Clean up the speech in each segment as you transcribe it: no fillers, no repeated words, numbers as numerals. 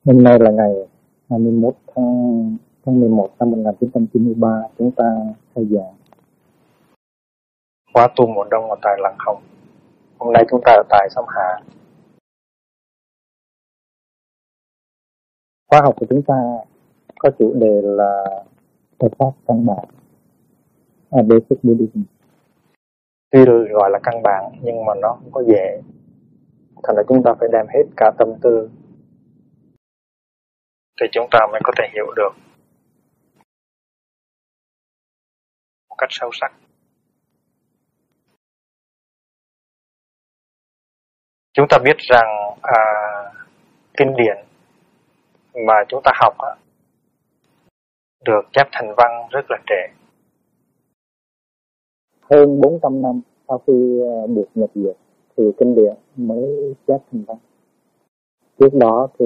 Hôm nay là ngày 21 tháng 11 năm 1993, chúng ta khai giảng khóa tu mùa đông ở tại Lăng Không. Hôm nay chúng ta ở tại Xóm Hạ. Khóa học của chúng ta có chủ đề là Phật pháp căn bản, Basic Buddhism. Tuy gọi là căn bản nhưng mà nó không có dễ, thành ra chúng ta phải đem hết cả tâm tư thì chúng ta mới có thể hiểu được một cách sâu sắc. Chúng ta biết rằng kinh điển mà chúng ta học được chép thành văn rất là trễ. Hơn 400 năm sau khi buộc nhập diệt thì kinh điển mới chép thành văn. Trước đó thì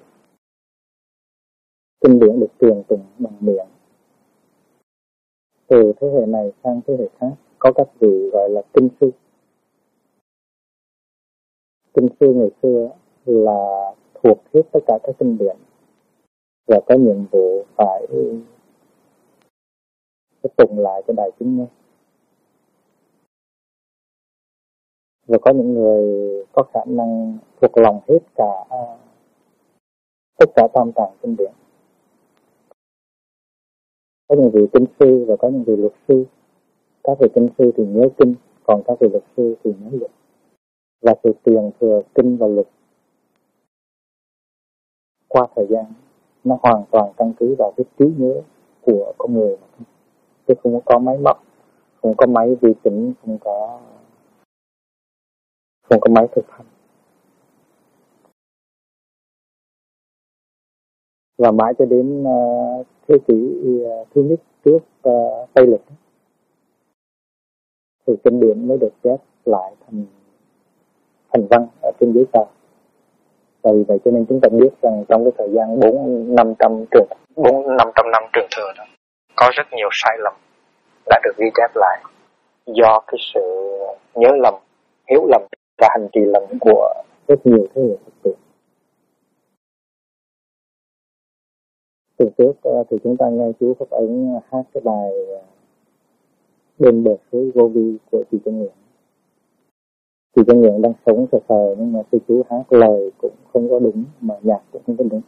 kinh điển được truyền tụng bằng miệng. Từ thế hệ này sang thế hệ khác có các vị gọi là kinh sư. Kinh sư ngày xưa là thuộc hết tất cả các kinh điển và có nhiệm vụ phải tụng lại cho đại chúng nghe. Và có những người có khả năng thuộc lòng hết tất cả tam tạng kinh điển. Có những vị kinh sư và có những vị luật sư. Các vị kinh sư thì nhớ kinh, còn các vị luật sư thì nhớ luật. Và sự truyền thừa kinh và luật qua thời gian nó hoàn toàn căn cứ vào cái trí nhớ của con người, chứ không có máy móc, không có máy vi tính, không có máy thực hành. Và mãi cho đến thế kỷ thứ nhất trước Tây lịch thì kinh điển mới được chép lại thành văn ở trên giấy tờ. Và vì vậy cho nên chúng ta biết rằng trong cái thời gian 400-500 năm truyền thừa đó, có rất nhiều sai lầm đã được ghi chép lại do cái sự nhớ lầm, hiểu lầm và hành trì lầm của rất nhiều thế hệ Phật tử. Từ trước thì chúng ta nghe chú Pháp Ấn hát cái bài Bên bờ suối vô vi của chị Chân Nguyện. Chị Chân Nguyện đang sống sờ sờ nhưng mà khi chú hát lời cũng không có đúng mà nhạc cũng không có đúng.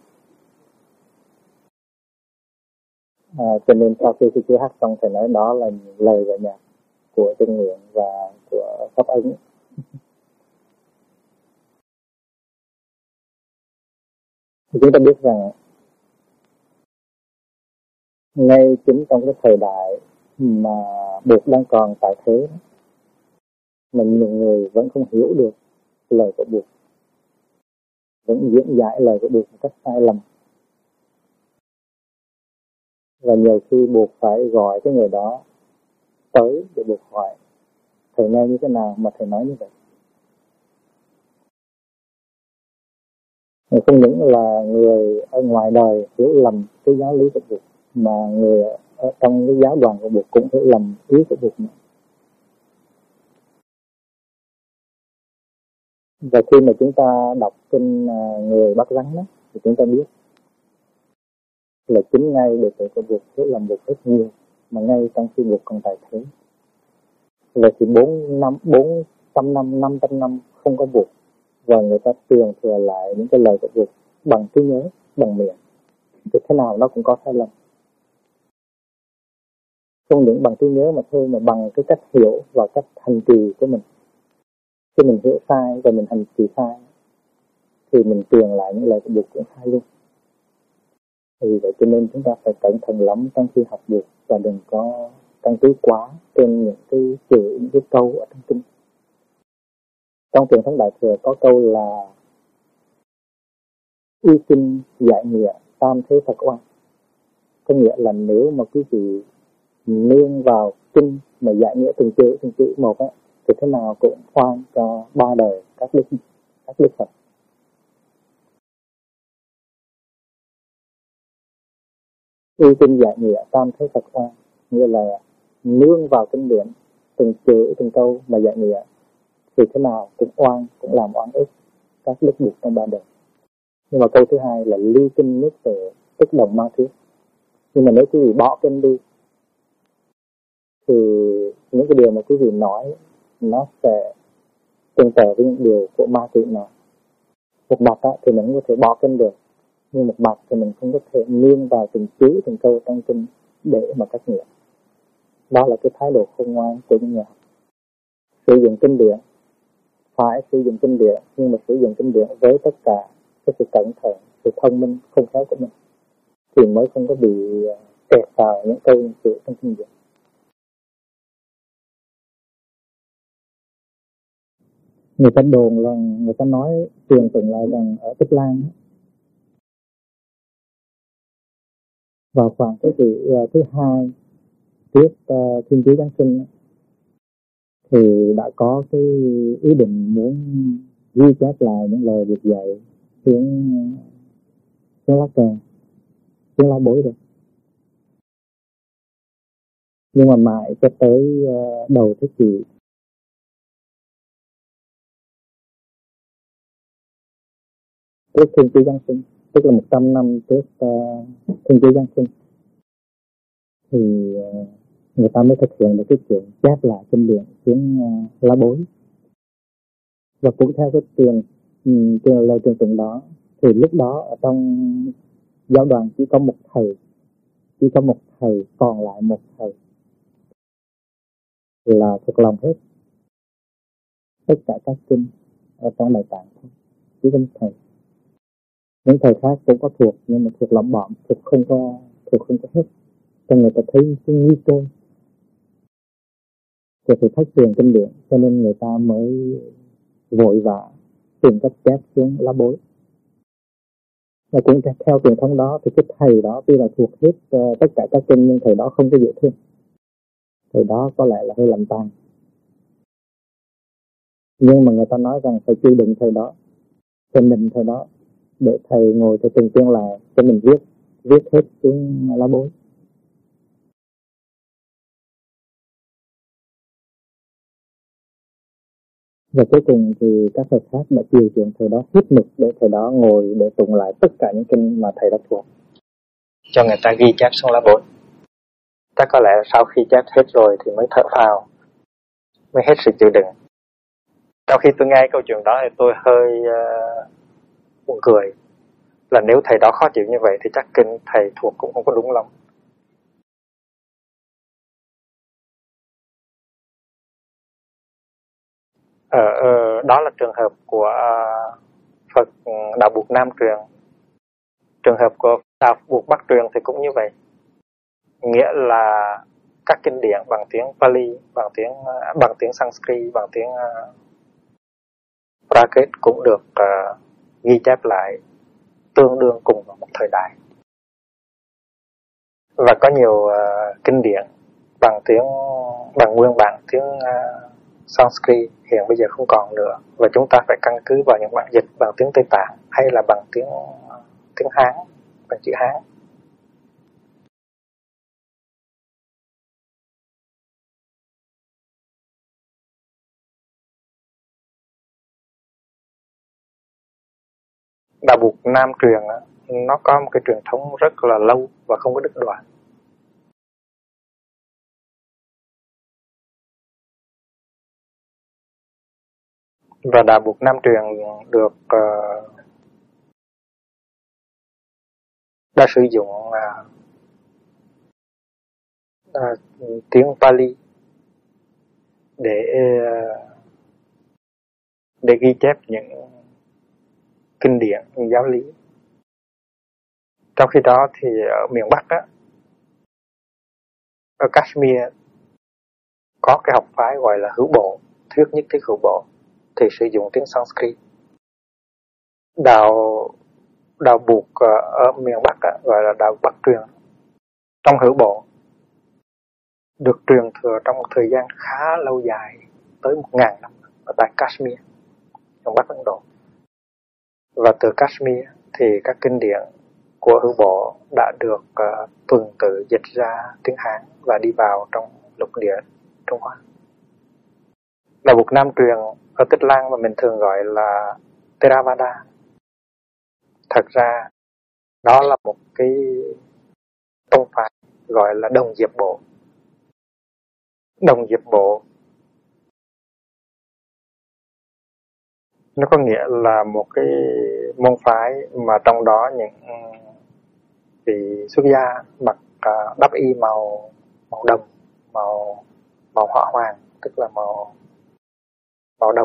Cho nên sau khi chú hát xong thì nói đó là lời và nhạc của Chân Nguyện và của Pháp Ấn. Thì chúng ta biết rằng ngay chính trong cái thời đại mà Bụt đang còn tại thế mà nhiều người vẫn không hiểu được lời của Bụt, vẫn diễn giải lời của Bụt một cách sai lầm. Và nhiều khi Bụt phải gọi cái người đó tới để Bụt hỏi thầy nghe như thế nào mà thầy nói như vậy. Không những là người ở ngoài đời hiểu lầm cái giáo lý của Bụt, mà người ở trong cái giáo đoàn của Bụt cũng hiểu lầm ý của Bụt nữa. Và khi mà chúng ta đọc kinh người bắt rắn đó, thì chúng ta biết là chính ngay đệ tử của Bụt hiểu lầm Bụt rất nhiều, mà ngay trong khi Bụt còn tại thế. Vậy thì 400 năm, 500 năm không có Bụt, và người ta truyền thừa lại những cái lời của Bụt bằng trí nhớ, bằng miệng, thì thế nào nó cũng có sai lầm. Không những bằng trí nhớ mà thôi, mà bằng cái cách hiểu và cách hành trì của mình. Khi mình hiểu sai và mình hành trì sai thì mình truyền lại những lời của Bụt cũng sai luôn. Vì vậy cho nên chúng ta phải cẩn thận lắm trong khi học Bụt và đừng có căn cứ quá trên những cái chữ, những cái câu ở trong kinh. Trong truyền thống Đại Thừa có câu là y kinh giải nghĩa tam thế Phật oan. Có nghĩa là nếu mà quý vị nương vào kinh mà giải nghĩa từng chữ một thì thế nào cũng oan cho ba đời các đức Phật. Y kinh giải nghĩa tam thế Phật oan nghĩa là nương vào kinh điển từng chữ từng câu mà giải nghĩa thì thế nào cũng oan, cũng làm oan ức các đức Bụt trong ba đời. Nhưng mà câu thứ hai là lưu kinh nước tề, tức đồng mang thuyết. Nhưng mà nếu quý vị bỏ kinh đi thì những cái điều mà quý vị nói nó sẽ tương tự với những điều của ma tị nói. Một mặt thì mình có thể bỏ kinh được, nhưng một mặt thì mình không có thể nghiêng vào từng chữ từng câu trong kinh để mà cách nghĩa. Đó là cái thái độ khôn ngoan của những nhà học. Sử dụng kinh điển, phải sử dụng kinh điển, nhưng mà sử dụng kinh điển với tất cả cái sự cẩn thận, sự thông minh, khôn khéo của mình, thì mới không có bị kẹt vào những câu những chữ trong kinh điển. Người ta đồn là, người ta nói truyền tụng lại rằng ở Tích Lan vào khoảng thế kỷ thứ hai trước Thiên Chúa Giáng sinh thì đã có cái ý định muốn ghi chép lại những lời được dạy xuống lá cờ, xuống lá bối rồi. Nhưng mà mãi cho tới đầu thế kỷ trước Thiên Chúa Giáng sinh, tức là 100 năm trước Thiên Chúa Giáng sinh, thì người ta mới thực hiện được cái chuyện chép lại kinh điển xuống lá bối. Và cũng theo cái lời truyền tụng đó, thì lúc đó ở trong giáo đoàn chỉ có một thầy, còn lại một thầy là thuộc lòng hết tất cả các kinh ở trong Đại Tạng, chỉ có một thầy. Những thầy khác cũng có thuộc, nhưng mà thuộc lỏng bỏm, thuộc không có hết. Cho người ta thấy cái nguy cơ của sự thất truyền kinh điển, cho nên người ta mới vội vã tìm cách chép xuống lá bối. Và cũng theo truyền thống đó thì cái thầy đó tuy là thuộc hết tất cả các kinh, nhưng thầy đó không có dễ thương. Thầy đó có lẽ là hơi làm tàn. Nhưng mà người ta nói rằng phải chịu đựng thầy đó, phải mình thầy đó, để thầy ngồi thầy từng chuyên lại cho mình viết hết xuống lá bối. Và cuối cùng thì các thầy khác đã chiều chuộng thầy đó hết mực để thầy đó ngồi để tụng lại tất cả những kinh mà thầy đó thuộc, cho người ta ghi chép xuống lá bối. Ta có lẽ sau khi chép hết rồi thì mới thở phào, mới hết sự chịu đựng. Sau khi tôi nghe câu chuyện đó thì tôi hơi buồn cười, là nếu thầy đó khó chịu như vậy thì chắc kinh thầy thuộc cũng không có đúng lắm. Đó là trường hợp của Phật Đạo Buộc Nam truyền. Trường hợp của Đạo Buộc Bắc truyền thì cũng như vậy, nghĩa là các kinh điển bằng tiếng Pali, bằng tiếng Sanskrit, bằng tiếng Prakrit cũng được ghi chép lại tương đương cùng vào một thời đại. Và có nhiều kinh điển bằng nguyên bản tiếng Sanskrit hiện bây giờ không còn nữa, và chúng ta phải căn cứ vào những bản dịch bằng tiếng Tây Tạng hay là bằng tiếng Hán, bằng chữ Hán. Đạo Buộc Nam truyền nó có một cái truyền thống rất là lâu và không có đứt đoạn. Và Đạo Buộc Nam truyền được đã sử dụng tiếng Pali để ghi chép những kinh điển, những giáo lý. Trong khi đó thì ở miền Bắc ở Kashmir có cái học phái gọi là hữu bộ, thuyết nhất thiết hữu bộ, thì sử dụng tiếng Sanskrit. Đạo Buộc ở miền Bắc gọi là đạo Bắc truyền. Trong hữu bộ được truyền thừa trong một thời gian khá lâu dài, tới 1000 năm ở tại Kashmir, miền Bắc Ấn Độ. Và từ Kashmir thì các kinh điển của hữu bộ đã được tuần tự dịch ra tiếng Hán và đi vào trong lục địa Trung Hoa. Đạo Buộc Nam truyền ở Tích Lan mà mình thường gọi là Theravada Thật ra đó là một cái tông phái gọi là Đồng Diệp Bộ. Đồng Diệp Bộ nó có nghĩa là một cái môn phái mà trong đó những vị xuất gia mặc đắp y màu đồng, màu hỏa hoàng, tức là màu đồng.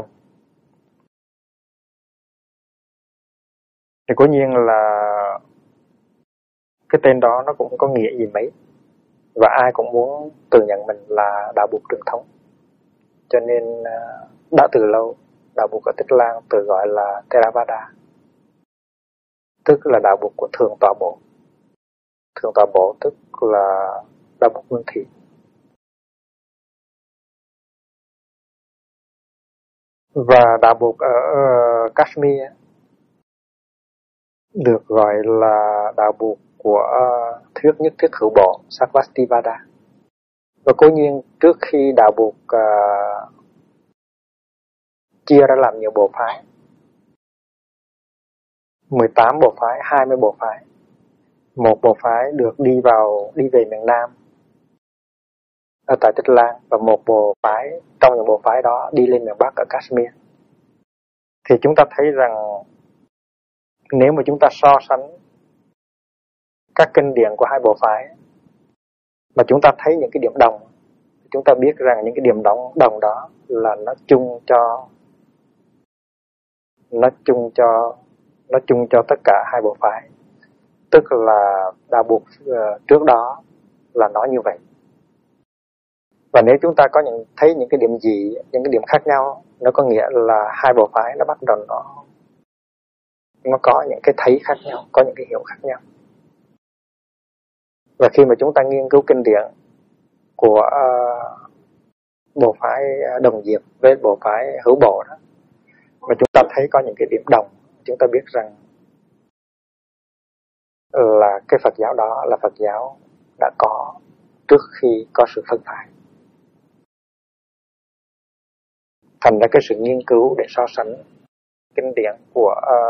Thì cố nhiên là cái tên đó nó cũng có nghĩa gì mấy, và ai cũng muốn tự nhận mình là đạo Bụt truyền thống. Cho nên đã từ lâu đạo Bụt ở Tích Lan tự gọi là Theravada, tức là đạo Bụt của Thượng Tọa Bộ. Thượng Tọa Bộ tức là đạo Bụt Nguyên Thủy. Và đạo Bụt ở Kashmir được gọi là đạo Bụt của thuyết nhất thiết hữu bộ Sarvastivada. Và cố nhiên trước khi đạo Bụt chia ra làm nhiều bộ phái, 18 bộ phái, 20 bộ phái, một bộ phái được đi về miền Nam ở tại Tích Lan, và một bộ phái trong những bộ phái đó đi lên miền Bắc ở Kashmir. Thì chúng ta thấy rằng nếu mà chúng ta so sánh các kinh điển của hai bộ phái mà chúng ta thấy những cái điểm đồng, chúng ta biết rằng những cái điểm đồng đó là nó chung cho tất cả hai bộ phái. Tức là đạo Bụt trước đó là nói như vậy. Và nếu chúng ta thấy những cái điểm gì, những cái điểm khác nhau, nó có nghĩa là hai bộ phái nó bắt đầu nó có những cái thấy khác nhau, có những cái hiểu khác nhau. Và khi mà chúng ta nghiên cứu kinh điển của bộ phái Đồng Diệp với bộ phái Hữu Bộ đó, mà chúng ta thấy có những cái điểm đồng, chúng ta biết rằng là cái Phật giáo đó là Phật giáo đã có trước khi có sự phân phái. Thành ra cái sự nghiên cứu để so sánh kinh điển của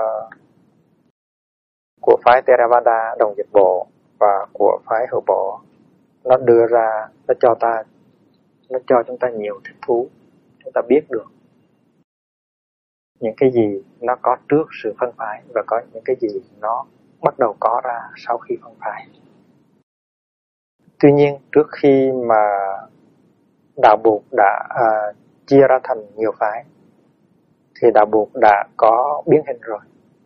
phái Theravada Đồng Diệp Bộ và của phái Hữu Bộ, nó cho chúng ta nhiều thích thú. Chúng ta biết được những cái gì nó có trước sự phân phái và có những cái gì nó bắt đầu có ra sau khi phân phái. Tuy nhiên trước khi mà đạo Bụt đã chia ra thành nhiều phái thì đạo Bụt đã có biến hình rồi,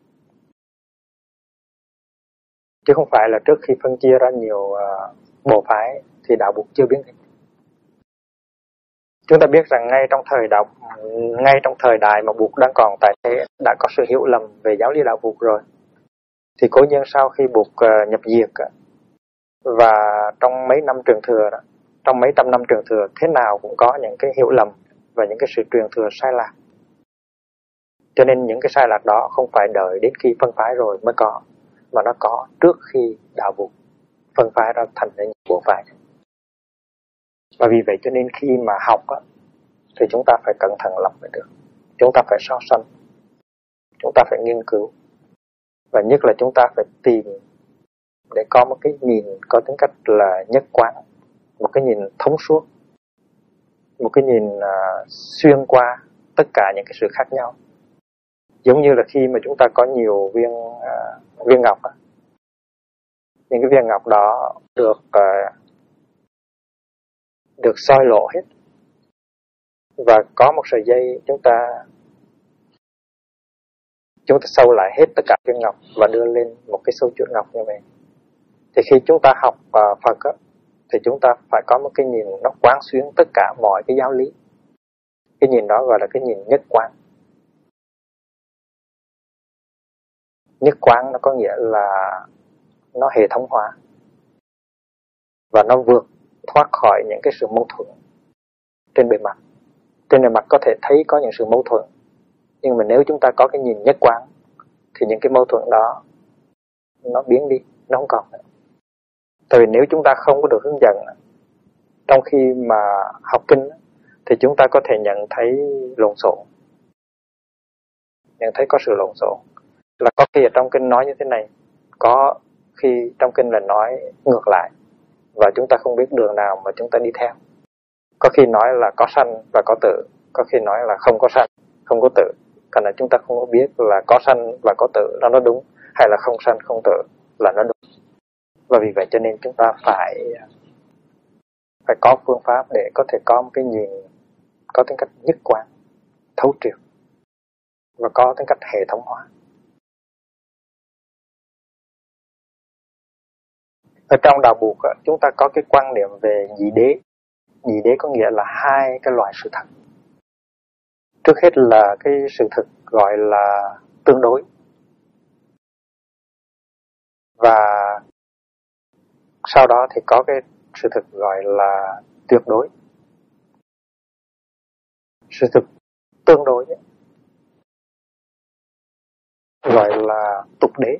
chứ không phải là trước khi phân chia ra nhiều bộ phái thì đạo Bụt chưa biến hình. Chúng ta biết rằng ngay trong thời đại mà Bụt đang còn tại thế đã có sự hiểu lầm về giáo lý đạo Bụt rồi. Thì cố nhiên sau khi Bụt nhập diệt và trong mấy năm truyền thừa đó, trong mấy trăm năm truyền thừa, thế nào cũng có những cái hiểu lầm và những cái sự truyền thừa sai lạc. Cho nên những cái sai lạc đó không phải đợi đến khi phân phái rồi mới có, mà nó có trước khi đạo Bụt phân phái ra thành những bộ phái. Và vì vậy cho nên khi mà học á, thì chúng ta phải cẩn thận lắm mới được. Chúng ta phải so sánh, chúng ta phải nghiên cứu, và nhất là chúng ta phải tìm để có một cái nhìn có tính cách là nhất quán, một cái nhìn thông suốt, một cái nhìn xuyên qua tất cả những cái sự khác nhau. Giống như là khi mà chúng ta có nhiều viên ngọc, những cái viên ngọc đó được soi lộ hết, và có một sợi dây chúng ta sâu lại hết tất cả viên ngọc và đưa lên một cái sâu chuỗi ngọc như vậy. Thì khi chúng ta học Phật á, thì chúng ta phải có một cái nhìn nó quán xuyến tất cả mọi cái giáo lý. Cái nhìn đó gọi là cái nhìn nhất quán. Nhất quán nó có nghĩa là nó hệ thống hóa và nó vượt thoát khỏi những cái sự mâu thuẫn trên bề mặt. Trên bề mặt có thể thấy có những sự mâu thuẫn, nhưng mà nếu chúng ta có cái nhìn nhất quán thì những cái mâu thuẫn đó nó biến đi, nó không còn nữa. Tại vì nếu chúng ta không có được hướng dẫn trong khi mà học kinh thì chúng ta có thể nhận thấy lộn xộn, nhận thấy có sự lộn xộn. Là có khi ở trong kinh nói như thế này, có khi trong kinh là nói ngược lại, và chúng ta không biết đường nào mà chúng ta đi theo. Có khi nói là có sanh và có tử, có khi nói là không có sanh, không có tử. Còn là chúng ta không có biết là có sanh và có tử là nó đúng, hay là không sanh không tử là nó đúng. Và vì vậy cho nên chúng ta phải có phương pháp để có thể có một cái nhìn có tính cách nhất quán, thấu triệt, và có tính cách hệ thống hóa. Ở trong đạo Buộc chúng ta có cái quan niệm về nhị đế. Nhị đế có nghĩa là hai cái loại sự thật. Trước hết là cái sự thực gọi là tương đối, và sau đó thì có cái sự thực gọi là tuyệt đối. Sự thực tương đối ấy, gọi là tục đế.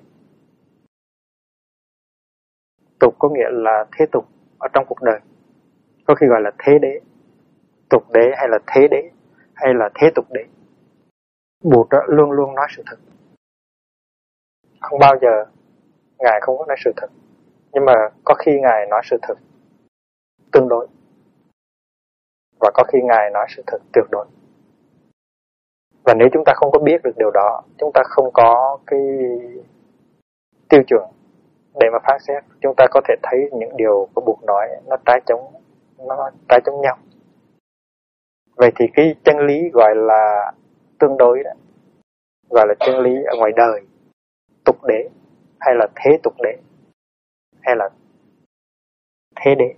Tục có nghĩa là thế tục ở trong cuộc đời, có khi gọi là thế đế, tục đế hay là thế đế hay là thế tục đế. Bụt luôn luôn nói sự thật, không bao giờ Ngài không có nói sự thật, nhưng mà có khi Ngài nói sự thật tương đối, và có khi Ngài nói sự thật tuyệt đối. Và nếu chúng ta không có biết được điều đó, chúng ta không có cái tiêu chuẩn để mà phán xét, chúng ta có thể thấy những điều của Bụt nói nó trái chống nhau. Vậy thì cái chân lý gọi là tương đối đó, gọi là chân lý ở ngoài đời, tục đế hay là thế tục đế hay là thế đế.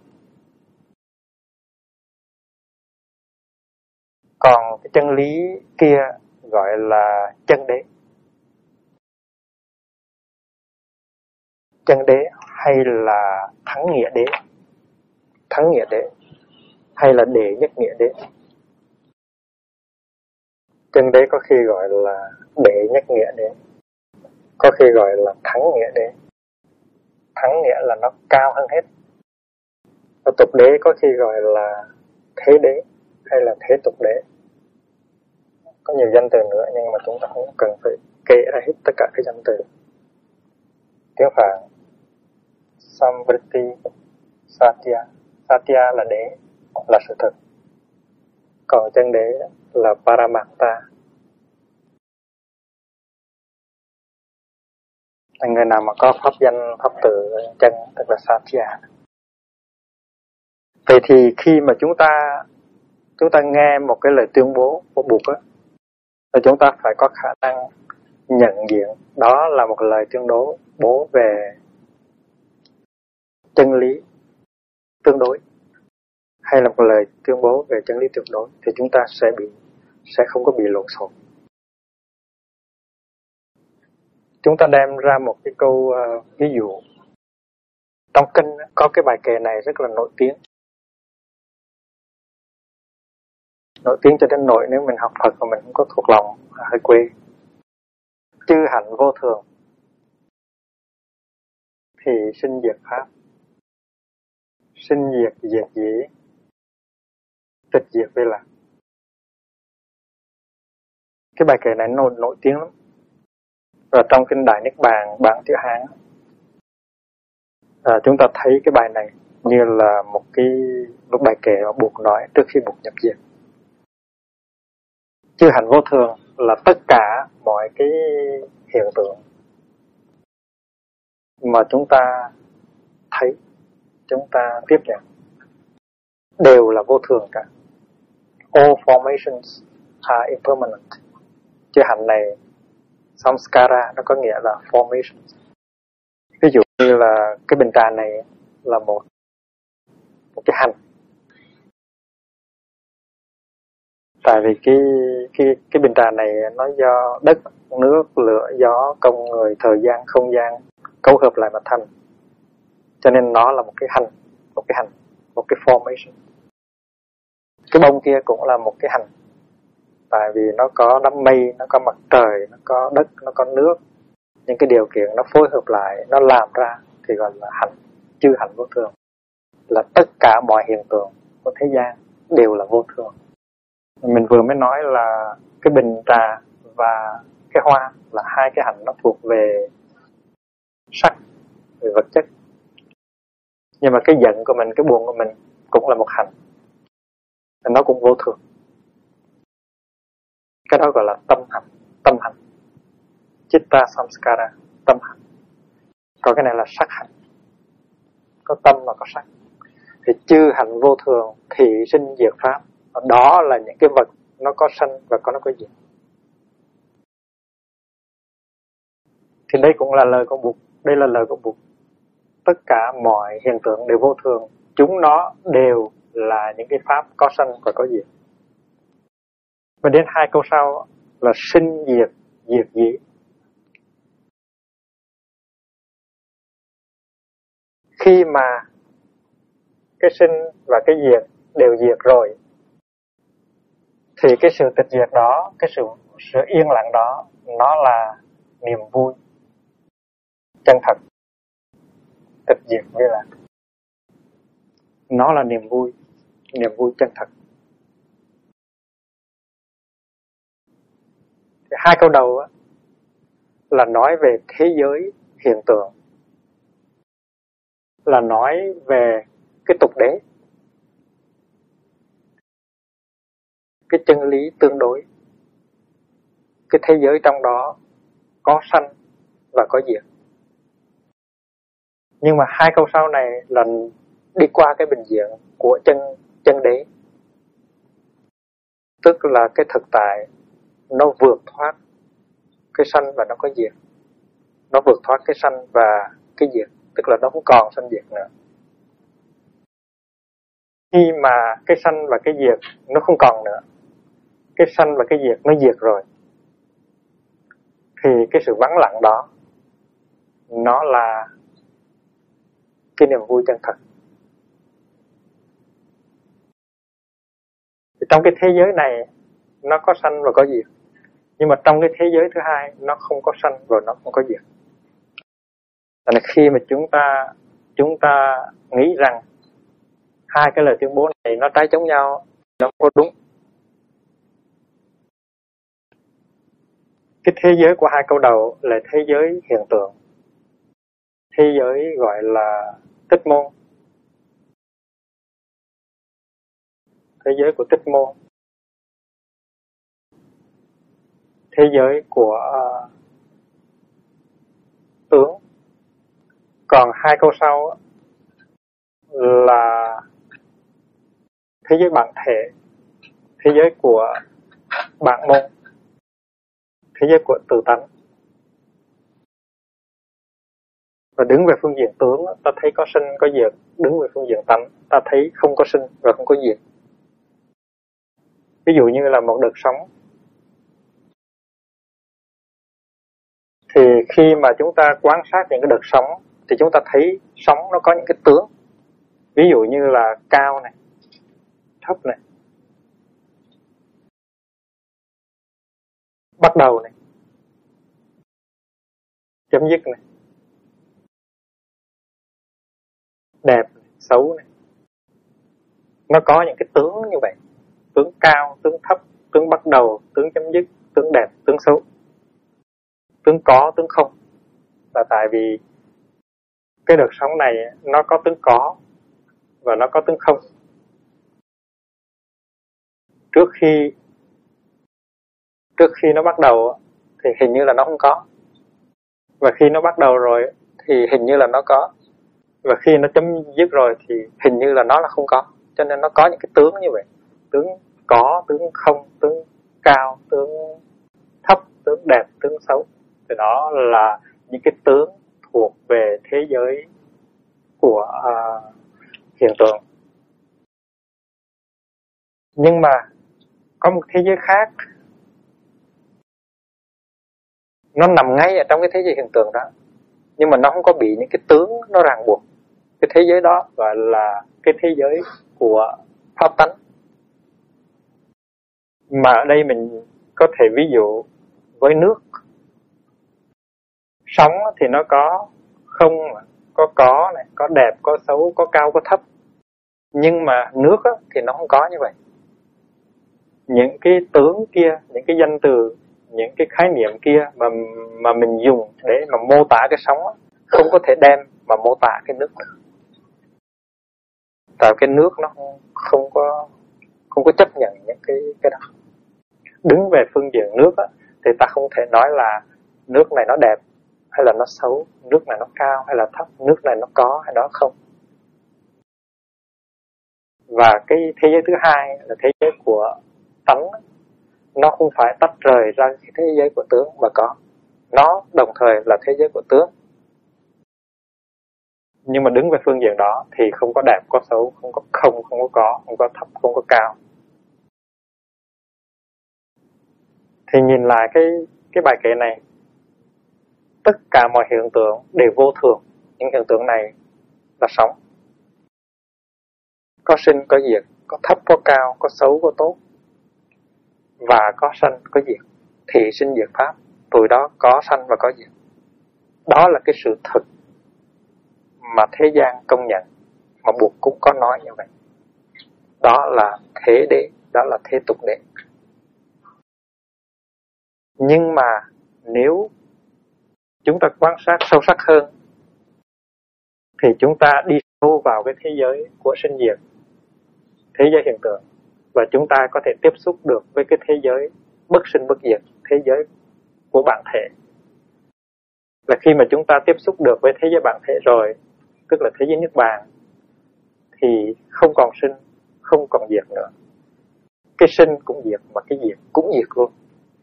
Còn cái chân lý kia gọi là chân đế. Chân đế hay là thắng nghĩa đế, thắng nghĩa đế hay là đệ nhất nghĩa đế. Chân đế có khi gọi là đệ nhất nghĩa đế, có khi gọi là thắng nghĩa đế. Thắng nghĩa là nó cao hơn hết. Và tục đế có khi gọi là thế đế hay là thế tục đế. Có nhiều danh từ nữa nhưng mà chúng ta không cần phải kể ra hết tất cả các danh từ. Tiếng Phạn Samvriti Satya. Satya là đế, là sự thật. Còn chân đế là Paramatta. Người nào mà có pháp danh, pháp từ chân tức là Satya. Vậy thì khi mà chúng ta nghe một cái lời tuyên bố của Bụt á, thì chúng ta phải có khả năng nhận diện đó là một lời tuyên bố về chân lý tương đối hay là một lời tuyên bố về chân lý tuyệt đối, thì chúng ta sẽ không có bị lộn xộn. Chúng ta đem ra một cái câu ví dụ. Trong kinh có cái bài kệ này rất là nổi tiếng. Nổi tiếng cho đến nỗi nếu mình học Phật mà mình không có thuộc lòng hơi quê. Chư hạnh vô thường thì sinh diệt pháp, sinh diệt diệt dĩ, tịch diệt vi lạc. Cái bài kệ này nổi tiếng lắm. Và trong kinh Đại Niết Bàn bản chữ Hán, chúng ta thấy cái bài này như là một bài kệ mà Bụt nói trước khi Bụt nhập diệt. Chư hạnh vô thường là tất cả mọi cái hiện tượng mà chúng ta thấy, chúng ta tiếp nhận đều là vô thường cả. All formations are impermanent. Chữ hạnh này samskara nó có nghĩa là formations. Ví dụ như là cái bình trà này là một cái hành. Tại vì cái bình trà này nó do đất, nước, lửa, gió, công người, thời gian, không gian cấu hợp lại mà thành. Cho nên nó là một cái hành, một cái formation. Cái bông kia cũng là một cái hành. Tại vì nó có đám mây, nó có mặt trời, nó có đất, nó có nước. Những cái điều kiện nó phối hợp lại, nó làm ra thì gọi là hành, chư hạnh vô thường. Là tất cả mọi hiện tượng của thế gian đều là vô thường. Mình vừa mới nói là cái bình trà và cái hoa, là hai cái hành nó thuộc về sắc, về vật chất. Nhưng mà cái giận của mình, cái buồn của mình cũng là một hành, nó cũng vô thường. Cái đó gọi là tâm hành, chitta samskara, tâm hành. Còn cái này là sắc hành, có tâm và có sắc. Thì chư hành vô thường, thị sinh diệt pháp, đó là những cái vật nó có sanh và nó có diệt. Thì đây cũng là lời của Bụt, đây là lời của Bụt. Tất cả mọi hiện tượng đều vô thường, chúng nó đều là những cái pháp có sanh và có diệt. Và đến hai câu sau là sinh diệt, diệt dị. Khi mà cái sinh và cái diệt đều diệt rồi, thì cái sự tịch diệt đó, cái sự yên lặng đó, nó là niềm vui chân thật. Tịch diệt như là nó là niềm vui chân thật. Thì hai câu đầu là nói về thế giới hiện tượng, là nói về cái tục đế, cái chân lý tương đối, cái thế giới trong đó có sanh và có diệt. Nhưng mà hai câu sau này là đi qua cái bình diện của chân đế, tức là cái thực tại nó vượt thoát cái sanh và nó có diệt, nó vượt thoát cái sanh và cái diệt, tức là nó không còn sanh diệt nữa. Khi mà cái sanh và cái diệt nó không còn nữa, cái sanh và cái diệt nó diệt rồi, thì cái sự vắng lặng đó nó là cái niềm vui chân thật. Thì trong cái thế giới này nó có sanh và có diệt, nhưng mà trong cái thế giới thứ hai nó không có sanh và nó không có diệt. Nên khi mà chúng ta nghĩ rằng hai cái lời tuyên bố này nó trái chống nhau, nó không có đúng. Cái thế giới của hai câu đầu là thế giới hiện tượng, thế giới gọi là tích môn, thế giới của tích môn, thế giới của tướng. Còn hai câu sau là thế giới bản thể, thế giới của bản môn, thế giới của tự tánh. Và đứng về phương diện tướng, ta thấy có sinh có diệt. Đứng về phương diện tánh, ta thấy không có sinh và không có diệt. Ví dụ như là một đợt sóng, thì khi mà chúng ta quan sát những cái đợt sóng, thì chúng ta thấy sóng nó có những cái tướng. Ví dụ như là cao này, thấp này, bắt đầu này, chấm dứt này, đẹp, xấu này. Nó có những cái tướng như vậy. Tướng cao, tướng thấp, tướng bắt đầu, tướng chấm dứt, tướng đẹp, tướng xấu, tướng có, tướng không. Là tại vì cái đợt sóng này nó có tướng có và nó có tướng không. Trước khi nó bắt đầu thì hình như là nó không có, và khi nó bắt đầu rồi thì hình như là nó có, và khi nó chấm dứt rồi thì hình như là nó là không có. Cho nên nó có những cái tướng như vậy. Tướng có, tướng không, tướng cao, tướng thấp, tướng đẹp, tướng xấu. Thì đó là những cái tướng thuộc về thế giới của hiện tượng. Nhưng mà có một thế giới khác, nó nằm ngay ở trong cái thế giới hiện tượng đó, nhưng mà nó không có bị những cái tướng nó ràng buộc. Cái thế giới đó gọi là cái thế giới của pháp tánh. Mà ở đây mình có thể ví dụ với nước. Sóng thì nó có không, có này, có đẹp, có xấu, có cao, có thấp. Nhưng mà nước thì nó không có như vậy. Những cái tướng kia, những cái danh từ những cái khái niệm kia mà mình dùng để mà mô tả cái sóng á, không có thể đem mà mô tả cái nước được. Tại cái nước nó không có chấp nhận những cái đó. Đứng về phương diện nước á, thì ta không thể nói là nước này nó đẹp hay là nó xấu, nước này nó cao hay là thấp, nước này nó có hay nó không. Và cái thế giới thứ hai là thế giới của tánh, nó không phải tách rời ra cái thế giới của tướng mà có. Nó đồng thời là thế giới của tướng. Nhưng mà đứng về phương diện đó thì không có đẹp, có xấu, không có không có thấp, không có cao. Thì nhìn lại cái bài kệ này, tất cả mọi hiện tượng đều vô thường. Những hiện tượng này là sống. Có sinh, có diệt, có thấp, có cao, có xấu, có tốt. Và có sanh, có diệt. Thì sinh diệt pháp, từ đó có sanh và có diệt. Đó là cái sự thực mà thế gian công nhận, mà Bụt cũng có nói như vậy. Đó là thế đế, đó là thế tục đế. Nhưng mà nếu chúng ta quan sát sâu sắc hơn thì chúng ta đi sâu vào cái thế giới của sinh diệt, thế giới hiện tượng, và chúng ta có thể tiếp xúc được với cái thế giới bất sinh bất diệt, thế giới của bản thể. Là khi mà chúng ta tiếp xúc được với thế giới bản thể rồi, tức là thế giới Niết Bàn, thì không còn sinh, không còn diệt nữa. Cái sinh cũng diệt mà cái diệt cũng diệt luôn.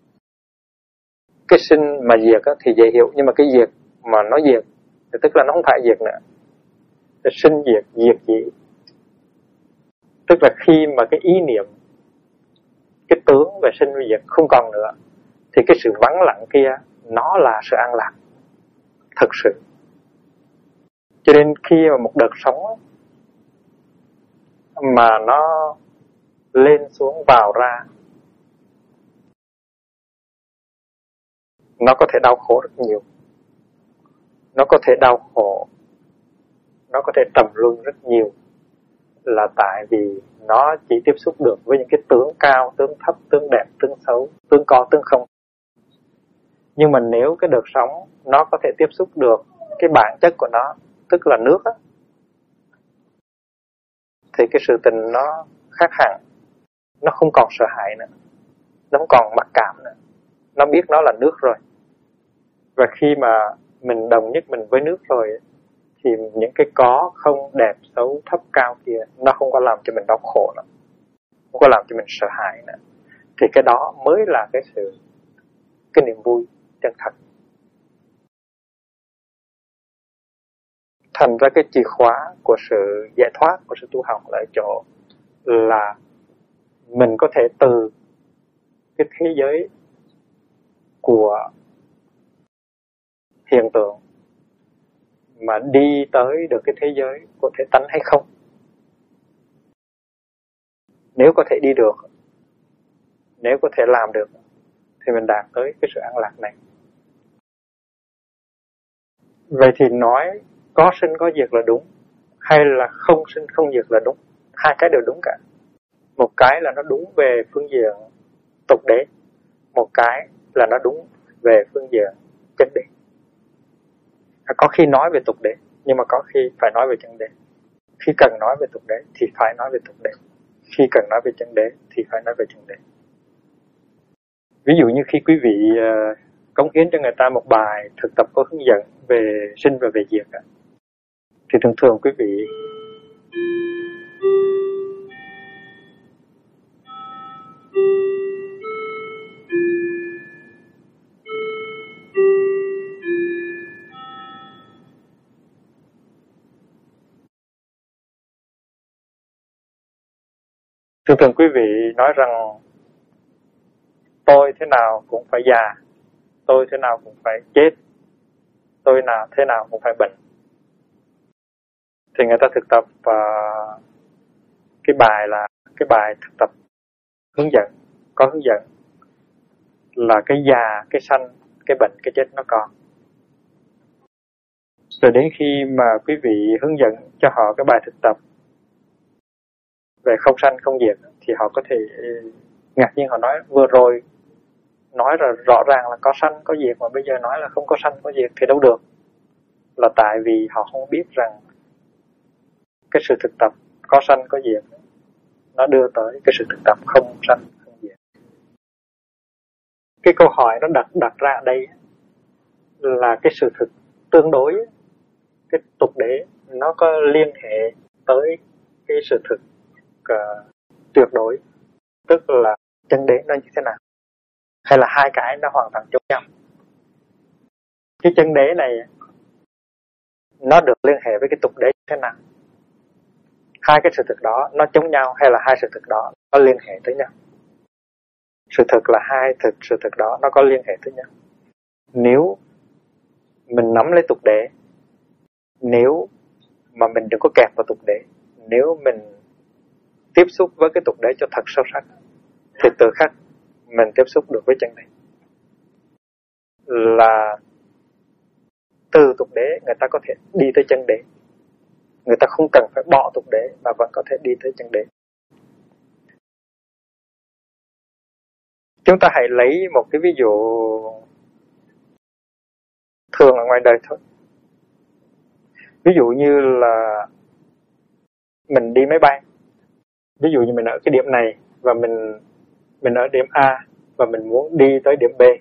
Cái sinh mà diệt thì dễ hiểu, nhưng mà cái diệt mà nó diệt thì tức là nó không phải diệt nữa. Thì sinh diệt, diệt dị. Tức là khi mà cái ý niệm, cái tướng về sinh và diệt không còn nữa, thì cái sự vắng lặng kia nó là sự an lạc thực sự. Cho nên khi mà một đợt sóng mà nó lên xuống vào ra, nó có thể đau khổ rất nhiều. Nó có thể đau khổ, nó có thể trầm luân rất nhiều, là tại vì nó chỉ tiếp xúc được với những cái tướng cao, tướng thấp, tướng đẹp, tướng xấu, tướng có, tướng không. Nhưng mà nếu cái đợt sóng nó có thể tiếp xúc được cái bản chất của nó, tức là nước á, thì cái sự tình nó khác hẳn. Nó không còn sợ hãi nữa, nó không còn mặc cảm nữa. Nó biết nó là nước rồi. Và khi mà mình đồng nhất mình với nước rồi, thì những cái có, không, đẹp, xấu, thấp, cao kia nó không có làm cho mình đau khổ nữa, không có làm cho mình sợ hãi nữa. Thì cái đó mới là cái niềm vui chân thật. Thành ra cái chìa khóa của sự giải thoát, của sự tu học là ở chỗ là mình có thể từ cái thế giới của hiện tượng mà đi tới được cái thế giới của thể tánh hay không. Nếu có thể đi được, nếu có thể làm được, thì mình đạt tới cái sự an lạc này. Vậy thì nói có sinh có diệt là đúng, hay là không sinh không diệt là đúng? Hai cái đều đúng cả. Một cái là nó đúng về phương diện tục đế, một cái là nó đúng về phương diện chân đế. Có khi nói về tục đế, nhưng mà có khi phải nói về chân đế. Khi cần nói về tục đế thì phải nói về tục đế, khi cần nói về chân đế thì phải nói về chân đế. Ví dụ như khi quý vị cống hiến cho người ta một bài thực tập có hướng dẫn về sinh và về diệt, thì thường thường quý vị nói rằng tôi thế nào cũng phải già, tôi thế nào cũng phải chết, tôi thế nào cũng phải bệnh. Thì người ta thực tập cái bài là cái bài thực tập hướng dẫn, có hướng dẫn là cái già, cái sanh, cái bệnh, cái chết nó còn. Rồi đến khi mà quý vị hướng dẫn cho họ cái bài thực tập về không sanh không diệt, thì họ có thể ngạc nhiên, họ nói vừa rồi nói rõ ràng là có sanh có diệt, mà bây giờ nói là không có sanh có diệt thì đâu được. Là tại vì họ không biết rằng cái sự thực tập có sanh có diệt nó đưa tới cái sự thực tập không sanh không diệt. Cái câu hỏi nó đặt ra ở đây là cái sự thực tương đối, cái tục đế nó có liên hệ tới cái sự thực tuyệt đối, tức là chân đế nó như thế nào, hay là hai cái nó hoàn toàn giống nhau. Cái chân đế này nó được liên hệ với cái tục đế như thế nào? Hai cái sự thực đó nó giống nhau hay là hai sự thực đó có liên hệ tới nhau? Sự thực là hai sự thực đó nó có liên hệ tới nhau. Nếu mình nắm lấy tục đế, nếu mà mình đừng có kẹt vào tục đế, nếu mình tiếp xúc với cái tục đế cho thật sâu sắc, thì tự khắc mình tiếp xúc được với chân đế. Là từ tục đế người ta có thể đi tới chân đế. Người ta không cần phải bỏ tục đế mà vẫn có thể đi tới chân đế. Chúng ta hãy lấy một cái ví dụ thường ở ngoài đời thôi. Ví dụ như là mình đi máy bay. Ví dụ như mình ở cái điểm này và mình ở điểm A và mình muốn đi tới điểm B.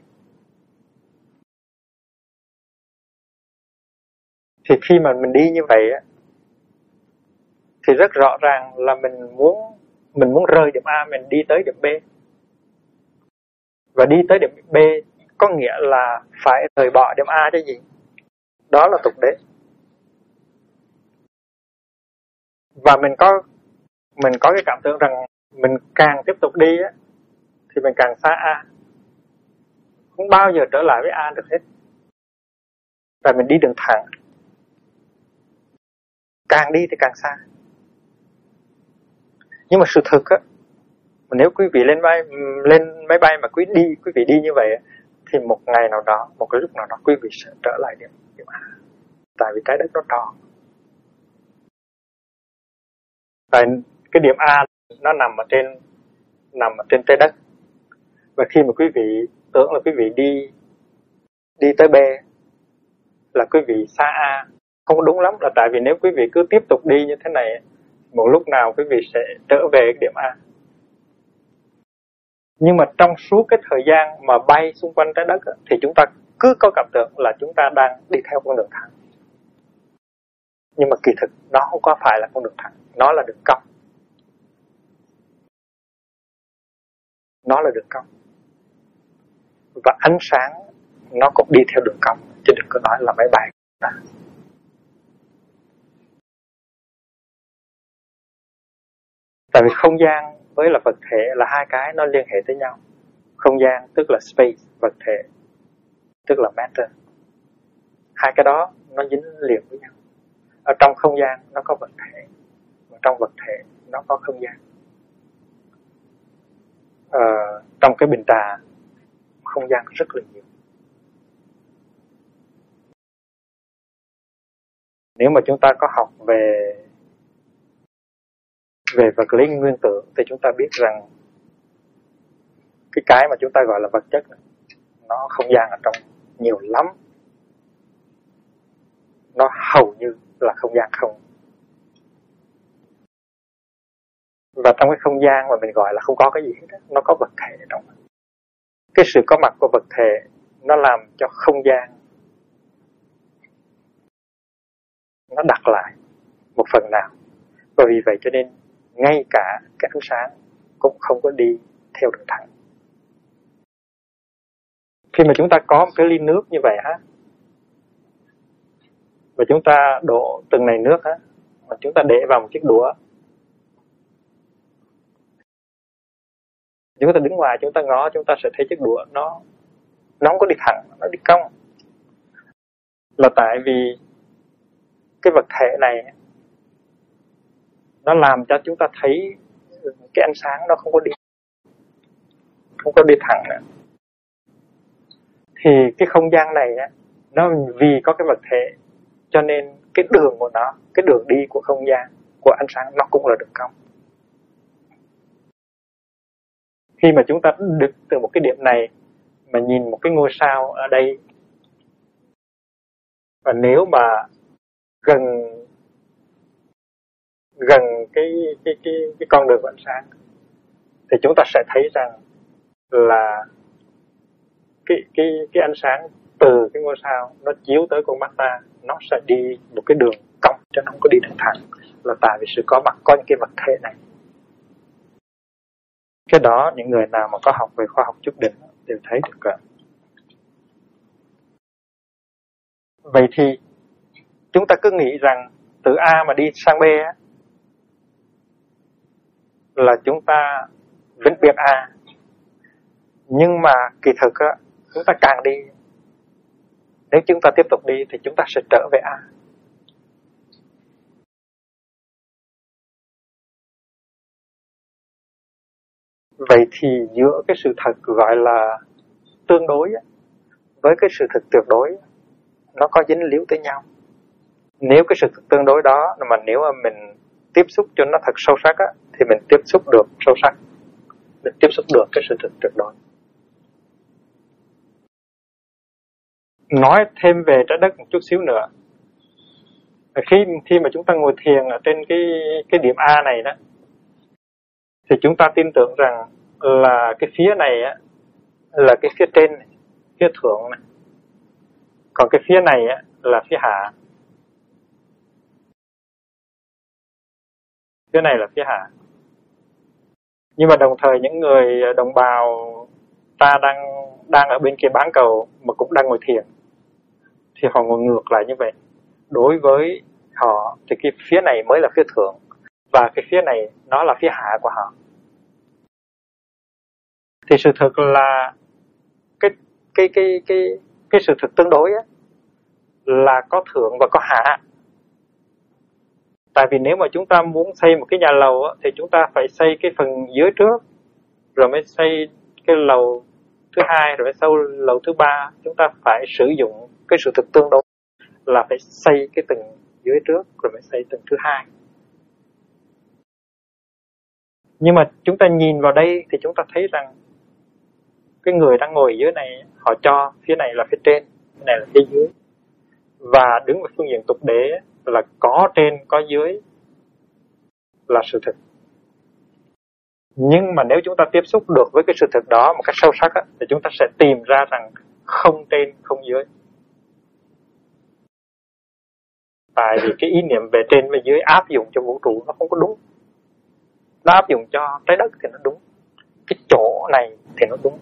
Thì khi mà mình đi như vậy thì rất rõ ràng là mình muốn rời điểm A, mình đi tới điểm B. Và đi tới điểm B có nghĩa là phải rời bỏ điểm A chứ gì. Đó là tục đế. Và mình có cái cảm tưởng rằng mình càng tiếp tục đi thì mình càng xa A, không bao giờ trở lại với A được hết. Và mình đi đường thẳng, càng đi thì càng xa. Nhưng mà sự thực nếu quý vị lên máy bay mà quý vị đi như vậy thì một ngày nào đó, một cái lúc nào đó quý vị sẽ trở lại điểm A. Tại vì trái đất nó tròn. Tại cái điểm A nó nằm ở trên trái đất. Và khi mà quý vị tưởng là quý vị đi tới B là quý vị xa A, không đúng lắm, là tại vì nếu quý vị cứ tiếp tục đi như thế này, một lúc nào quý vị sẽ trở về điểm A. Nhưng mà trong suốt cái thời gian mà bay xung quanh trái đất thì chúng ta cứ có cảm tưởng là chúng ta đang đi theo con đường thẳng. Nhưng mà kỳ thực nó không có phải là con đường thẳng, nó là đường cong. Nó là đường cong. Và ánh sáng nó cũng đi theo đường cong, chứ đừng có nói là máy bay. Tại vì không gian với là vật thể là hai cái nó liên hệ tới nhau. Không gian tức là space, vật thể tức là matter. Hai cái đó nó dính liền với nhau. Ở trong không gian nó có vật thể, và trong vật thể nó có không gian. Trong cái bình trà không gian rất là nhiều. Nếu mà chúng ta có học về vật lý nguyên tử thì chúng ta biết rằng cái mà chúng ta gọi là vật chất này, nó không gian ở trong nhiều lắm. Nó hầu như là không gian không. Và trong cái không gian mà mình gọi là không có cái gì hết, nó có vật thể ở trong. Cái sự có mặt của vật thể nó làm cho không gian nó đặt lại một phần nào. Và vì vậy cho nên ngay cả cái ánh sáng cũng không có đi theo đường thẳng. Khi mà chúng ta có một cái ly nước như vậy và chúng ta đổ từng này nước và chúng ta để vào một chiếc đũa, chúng ta đứng ngoài chúng ta ngó, chúng ta sẽ thấy chiếc đũa nó không có đi thẳng, nó đi cong. Là tại vì cái vật thể này nó làm cho chúng ta thấy cái ánh sáng nó không có đi thẳng nữa. Thì cái không gian này nó vì có cái vật thể cho nên cái đường của nó, cái đường đi của không gian, của ánh sáng nó cũng là đường cong. Khi mà chúng ta được từ một cái điểm này mà nhìn một cái ngôi sao ở đây, và nếu mà gần cái con đường của ánh sáng thì chúng ta sẽ thấy rằng là cái ánh sáng từ cái ngôi sao nó chiếu tới con mắt ta, nó sẽ đi một cái đường cong chứ nó không có đi đường thẳng, là tại vì sự có mặt có những cái vật thể này. Cái đó những người nào mà có học về khoa học chút đỉnh đều thấy được cả. Vậy thì chúng ta cứ nghĩ rằng từ A mà đi sang B là chúng ta vĩnh biệt A, nhưng mà kỳ thực chúng ta càng đi, nếu chúng ta tiếp tục đi thì chúng ta sẽ trở về A. Vậy thì giữa cái sự thật gọi là tương đối với cái sự thật tuyệt đối, nó có dính líu tới nhau. Nếu cái sự thật tương đối đó mà nếu mà mình tiếp xúc cho nó thật sâu sắc thì mình tiếp xúc được sâu sắc, mình tiếp xúc được cái sự thật tuyệt đối. Nói thêm về trái đất một chút xíu nữa. Khi mà chúng ta ngồi thiền ở trên cái điểm A này đó, thì chúng ta tin tưởng rằng là cái phía này là cái phía trên này, phía thượng này. Còn cái phía này là phía hạ. Phía này là phía hạ. Nhưng mà đồng thời những người đồng bào ta đang ở bên kia bán cầu mà cũng đang ngồi thiền, thì họ ngồi ngược lại như vậy. Đối với họ thì cái phía này mới là phía thượng, và cái phía này nó là phía hạ của họ. Thì sự thực là cái sự thực tương đối là có thượng và có hạ. Tại vì nếu mà chúng ta muốn xây một cái nhà lầu thì chúng ta phải xây cái phần dưới trước, rồi mới xây cái lầu thứ hai, rồi mới xây lầu thứ ba. Chúng ta phải sử dụng cái sự thực tương đối là phải xây cái tầng dưới trước rồi mới xây tầng thứ hai. Nhưng mà chúng ta nhìn vào đây thì chúng ta thấy rằng cái người đang ngồi dưới này, họ cho phía này là phía trên, phía này là phía dưới. Và đứng về phương diện tục đế là có trên có dưới là sự thực. Nhưng mà nếu chúng ta tiếp xúc được với cái sự thực đó một cách sâu sắc thì chúng ta sẽ tìm ra rằng không trên không dưới. Tại vì cái ý niệm về trên và dưới áp dụng cho vũ trụ nó không có đúng. Nó áp dụng cho trái đất thì nó đúng, cái chỗ này thì nó đúng.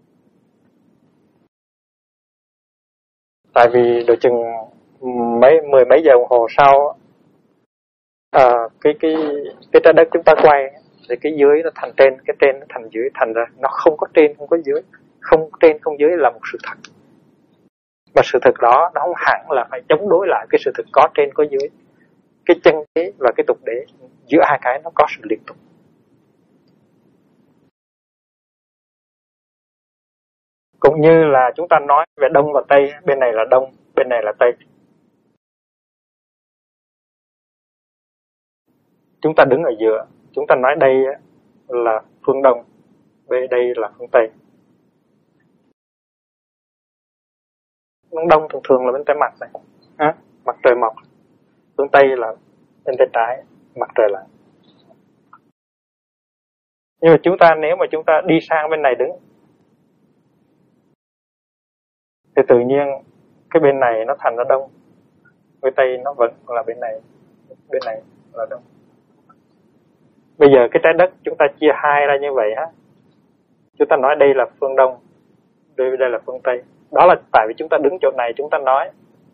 Tại vì độ chừng mười mấy giờ đồng hồ sau cái trái đất chúng ta quay thì cái dưới nó thành trên, cái trên nó thành dưới, thành ra nó không có trên không có dưới. Không trên không dưới là một sự thật. Và sự thực đó nó không hẳn là phải chống đối lại cái sự thực có trên có dưới. Cái chân đế và cái tục đế, giữa hai cái nó có sự liên tục. Cũng như là chúng ta nói về đông và tây, bên này là đông, bên này là tây. Chúng ta đứng ở giữa, chúng ta nói đây là phương đông, bên đây là phương tây. Phương đông thường thường là bên tay mặt này, mặt trời mọc. Phương tây là bên tay trái, mặt trời lặn. Nhưng mà nếu mà chúng ta đi sang bên này đứng thì tự nhiên cái bên này nó thành ra đông, bên tây nó vẫn là bên này là đông. Bây giờ cái trái đất chúng ta chia hai ra như vậy chúng ta nói đây là phương đông, đây là phương tây. Đó là tại vì chúng ta đứng chỗ này, chúng ta nói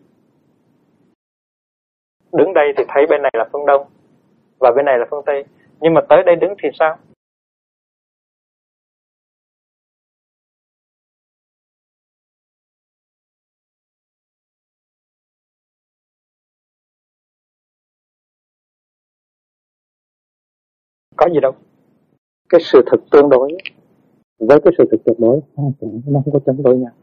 đứng đây thì thấy bên này là phương đông và bên này là phương tây. Nhưng mà tới đây đứng thì sao? Có gì đâu. Cái sự thực tương đối với cái sự thực tuyệt đối nó không có chống đối nhau.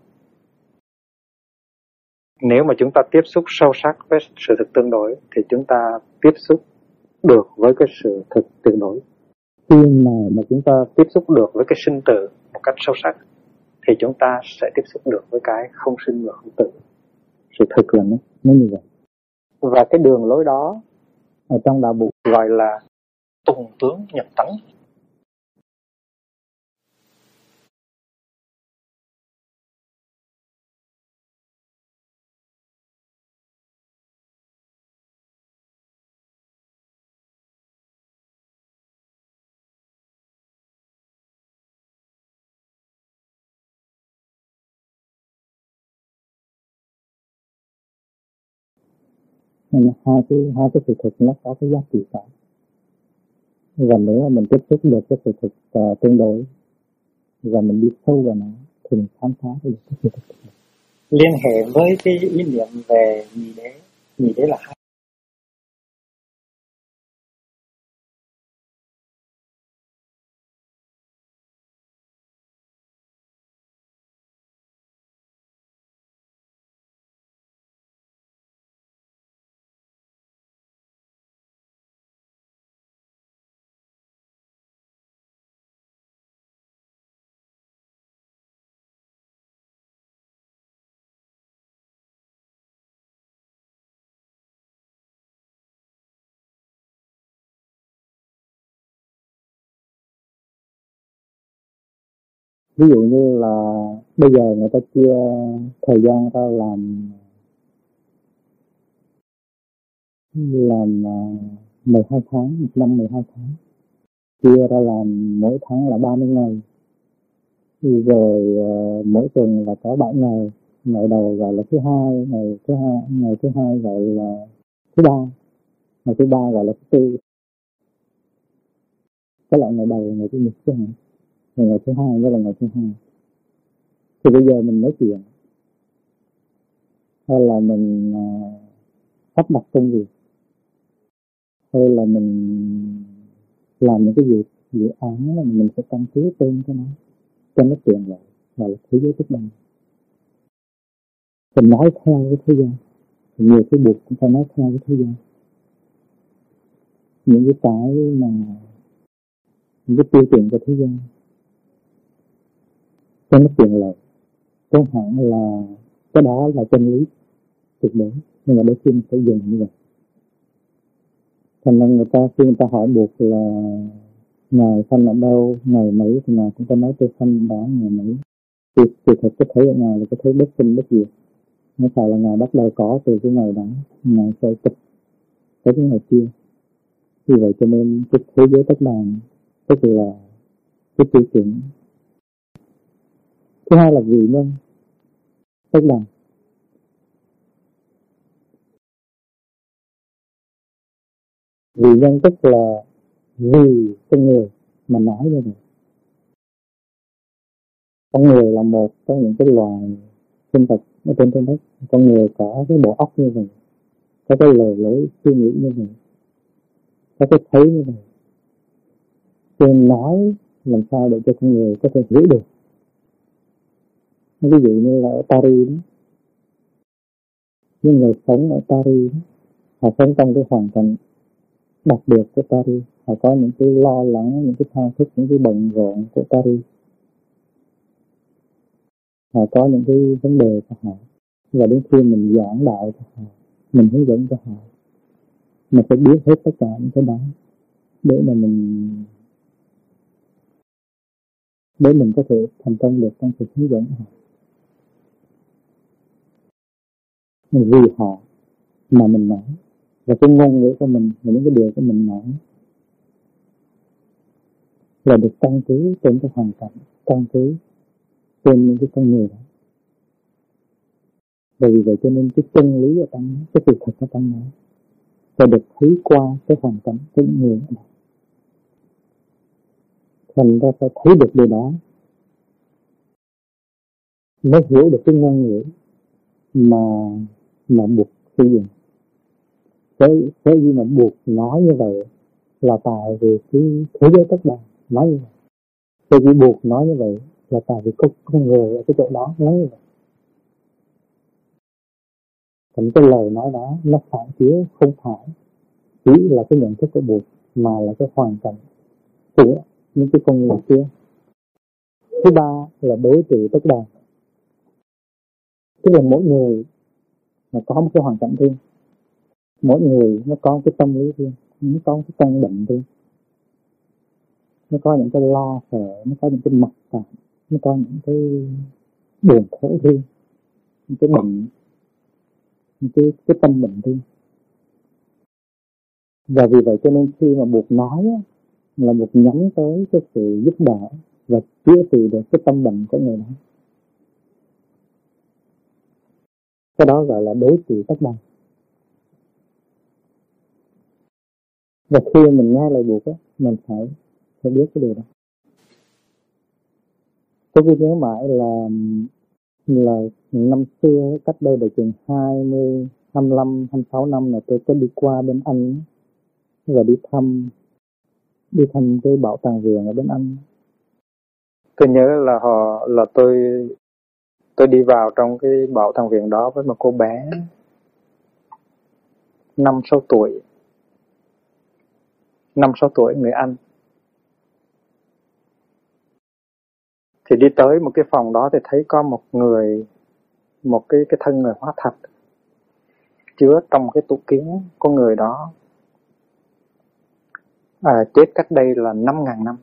Nếu mà chúng ta tiếp xúc sâu sắc với sự thực tương đối thì chúng ta tiếp xúc được với cái sự thực tuyệt đối. Khi mà chúng ta tiếp xúc được với cái sinh tử một cách sâu sắc thì chúng ta sẽ tiếp xúc được với cái không sinh và không tử. Sự thực là nó như vậy. Và cái đường lối đó ở trong đạo Bụt gọi là tùng tướng nhập tánh. Nên hai cái sự thực nó có cái giá trị cả. Và nếu mà mình tiếp xúc được cái sự thực tương đối và mình đi sâu vào nó thì mình khám phá được cái sự thực. Liên hệ với cái ý niệm về nhị đế là hai. Ví dụ như là bây giờ người ta chia thời gian ra làm 12 tháng, một năm 12 tháng. Chia ra làm mỗi tháng là 30 ngày. Rồi mỗi tuần là có 7 ngày. Ngày đầu gọi là thứ hai, ngày thứ hai gọi là thứ ba, ngày thứ ba gọi là thứ tư. Cái lại ngày đầu, ngày thứ nhật chứ hả? Ngày thứ hai mới là ngày thứ hai. Thì bây giờ mình nói chuyện hay là mình sắp đặt công việc hay là mình làm những cái dự án là mình sẽ căn cứ tên cho nó tiện lợi, gọi là thế giới thức đẳng. Mình nói theo cái thế gian, nhiều cái buộc cũng phải nói theo cái thế gian. Những cái tiêu chuẩn của thế gian cho nó tiện lợi. Không hẳn là cái đó là chân lý tuyệt đối, nhưng mà đôi khi mình phải dùng như vậy. Thành nên khi người ta hỏi buộc là Ngài sanh ở đâu, ngày mấy thì Ngài cũng có nói tôi sanh đó ngày mấy. Thì thật cái thế của Ngài là cái thế bất sinh bất diệt. Nó phải là Ngài bắt đầu có từ cái ngày đó, Ngài sẽ tịch tới cái ngày kia. Vì vậy cho nên cái thế giới tất đàn tức là cái tiêu chuẩn. Thứ hai là vị nhân tất đàn. Vị nhân tức là vì con người mà nói như vậy. Con người là một trong những cái loài sinh vật ở trên trái đất. Con người có cái bộ óc như vậy, có cái lề lối suy nghĩ như vậy, có cái thấy như vậy. Cho nên nói làm sao để cho con người có thể hiểu được. Ví dụ như là ở Paris đó, những người sống ở Paris đó, họ sống trong cái hoàn cảnh đặc biệt của Paris. Họ có những cái lo lắng, những cái thao thức, những cái bận rộn của Paris. Họ có những cái vấn đề của họ. Và đến khi mình giảng đạo cho họ, mình hướng dẫn cho họ, mình phải biết hết tất cả những cái đó để mà mình có thể thành công được trong việc hướng dẫn họ. Vì họ mà mình nói, và cái ngôn ngữ của mình, những cái điều của mình nói là được căn cứ trên cái hoàn cảnh, căn cứ trên những cái con người đó. Vì vậy cho nên cái chân lý ở trong cái sự thật ở trong đó sẽ được thấy qua cái hoàn cảnh của những người đó. Thành ra phải thấy được điều đó mới hiểu được cái ngôn ngữ mà buộc sử dụng. Cái gì mà buộc nói như vậy là tại vì cái thế giới tất đàn nói như vậy. Cái gì buộc nói như vậy là tại vì con người ở cái chỗ đó nói như vậy. Thành cái lời nói đó nó phản chiếu không phải chỉ là cái nhận thức của buộc mà là cái hoàn cảnh của những cái con người kia. thứ ba là đối trị tất đàn. Tức là mỗi người nó có một cái hoàn cảnh riêng, mỗi người nó có cái tâm lý riêng, nó có cái căn bệnh riêng, nó có những cái lo sợ, nó có những cái mặc cảm, nó có những cái buồn khổ riêng, những cái bệnh, những cái tâm bệnh riêng. Và vì vậy cho nên khi mà Bụt nói là Bụt nhắm tới cái sự giúp đỡ và chữa trị được cái tâm bệnh của người đó. Cái đó gọi là đối trị tất đàn. Và khi mình nghe lời Bụt mình phải biết cái điều đó. Tôi cứ nhớ mãi là năm xưa, cách đây được chừng 25, 26 năm là tôi có đi qua bên Anh và đi thăm cái bảo tàng vườn ở bên Anh. Tôi nhớ là tôi đi vào trong cái bảo tàng vườn đó với một cô bé 5-6 tuổi, 5-6 tuổi người Anh. Thì đi tới một cái phòng đó thì thấy có một cái thân người hóa thạch chứa trong cái tủ kiến của người đó. Chết cách đây là 5.000 năm.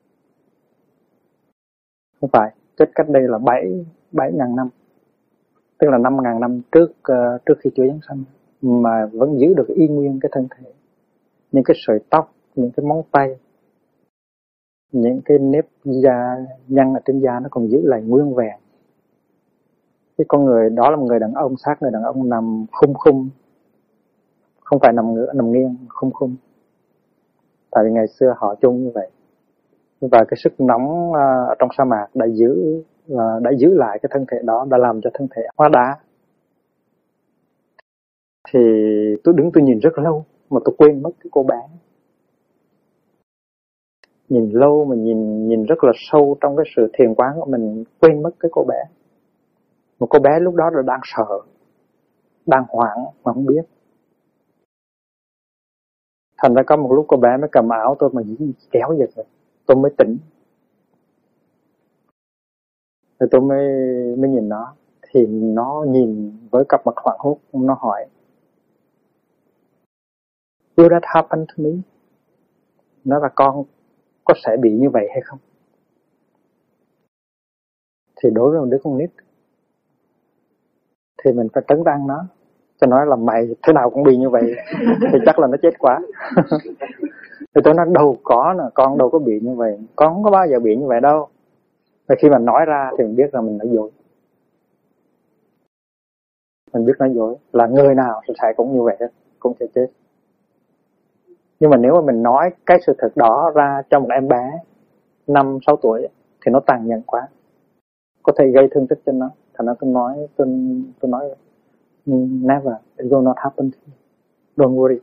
Không phải, chết cách đây là 7.000 năm. Tức là 5.000 năm trước khi Chúa giáng sanh, mà vẫn giữ được y nguyên cái thân thể. Những cái sợi tóc, những cái móng tay, những cái nếp da nhăn ở trên da nó còn giữ lại nguyên vẹn. Cái con người đó là một người đàn ông, xác người đàn ông nằm khum, không phải nằm nghiêng, khum. Tại vì ngày xưa họ chôn như vậy. Và cái sức nóng ở trong sa mạc đã giữ lại cái thân thể đó, đã làm cho thân thể hóa đá. Thì tôi nhìn rất lâu mà tôi quên mất cái cô bé. Nhìn lâu mà nhìn rất là sâu trong cái sự thiền quán của mình, quên mất cái cô bé. Một cô bé lúc đó là đang sợ, đang hoảng mà không biết. Thành ra có một lúc cô bé mới cầm áo tôi mà kéo giật rồi, tôi mới tỉnh. Rồi tôi mới nhìn nó, thì nó nhìn với cặp mặt hoảng hốt, nó hỏi: Will that happen to me? Nó là con có sẽ bị như vậy hay không? Thì đối với một đứa con nít thì mình phải trấn an nó, cho nói là mày thế nào cũng bị như vậy thì chắc là nó chết quá. Thì tôi nói đâu có nè, con đâu có bị như vậy, con không có bao giờ bị như vậy đâu. Và khi mà nói ra thì mình biết là mình nói dối. Mình biết nói dối là người nào sẽ cũng như vậy hết, cũng sẽ chết. Nhưng mà nếu mà mình nói cái sự thật đó ra cho một em bé 5-6 tuổi thì nó tàn nhẫn quá, có thể gây thương tích cho nó. Thành ra tôi nói never, it will not happen to you. Don't worry.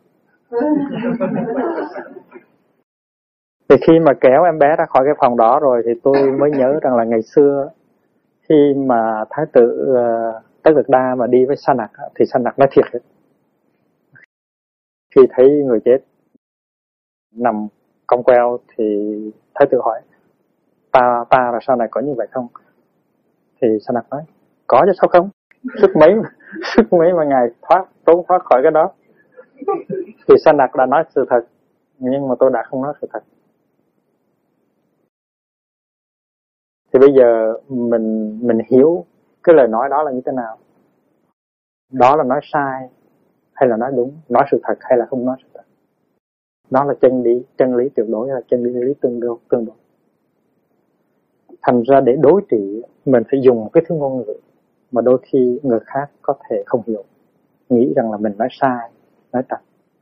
Thì khi mà kéo em bé ra khỏi cái phòng đó rồi thì tôi mới nhớ rằng là ngày xưa khi mà Thái tử Tất Đạt Đa mà đi với Sa Nặc thì Sa Nặc nói thiệt đấy. Khi thấy người chết nằm cong queo thì Thái tử hỏi: ta là sau này có như vậy không? Thì Sa Nặc nói: có chứ sao không? Sức mấy mà ngài trốn thoát khỏi cái đó. Thì Sa Nặc đã nói sự thật, nhưng mà tôi đã không nói sự thật. Thì bây giờ mình hiểu cái lời nói đó là như thế nào. Đó là nói sai hay là nói đúng, nói sự thật hay là không nói sự thật. Đó là chân lý tuyệt đối hay là chân lý tương đối. Thành ra để đối trị mình phải dùng cái thứ ngôn ngữ mà đôi khi người khác có thể không hiểu, nghĩ rằng là mình nói sai, nói trật.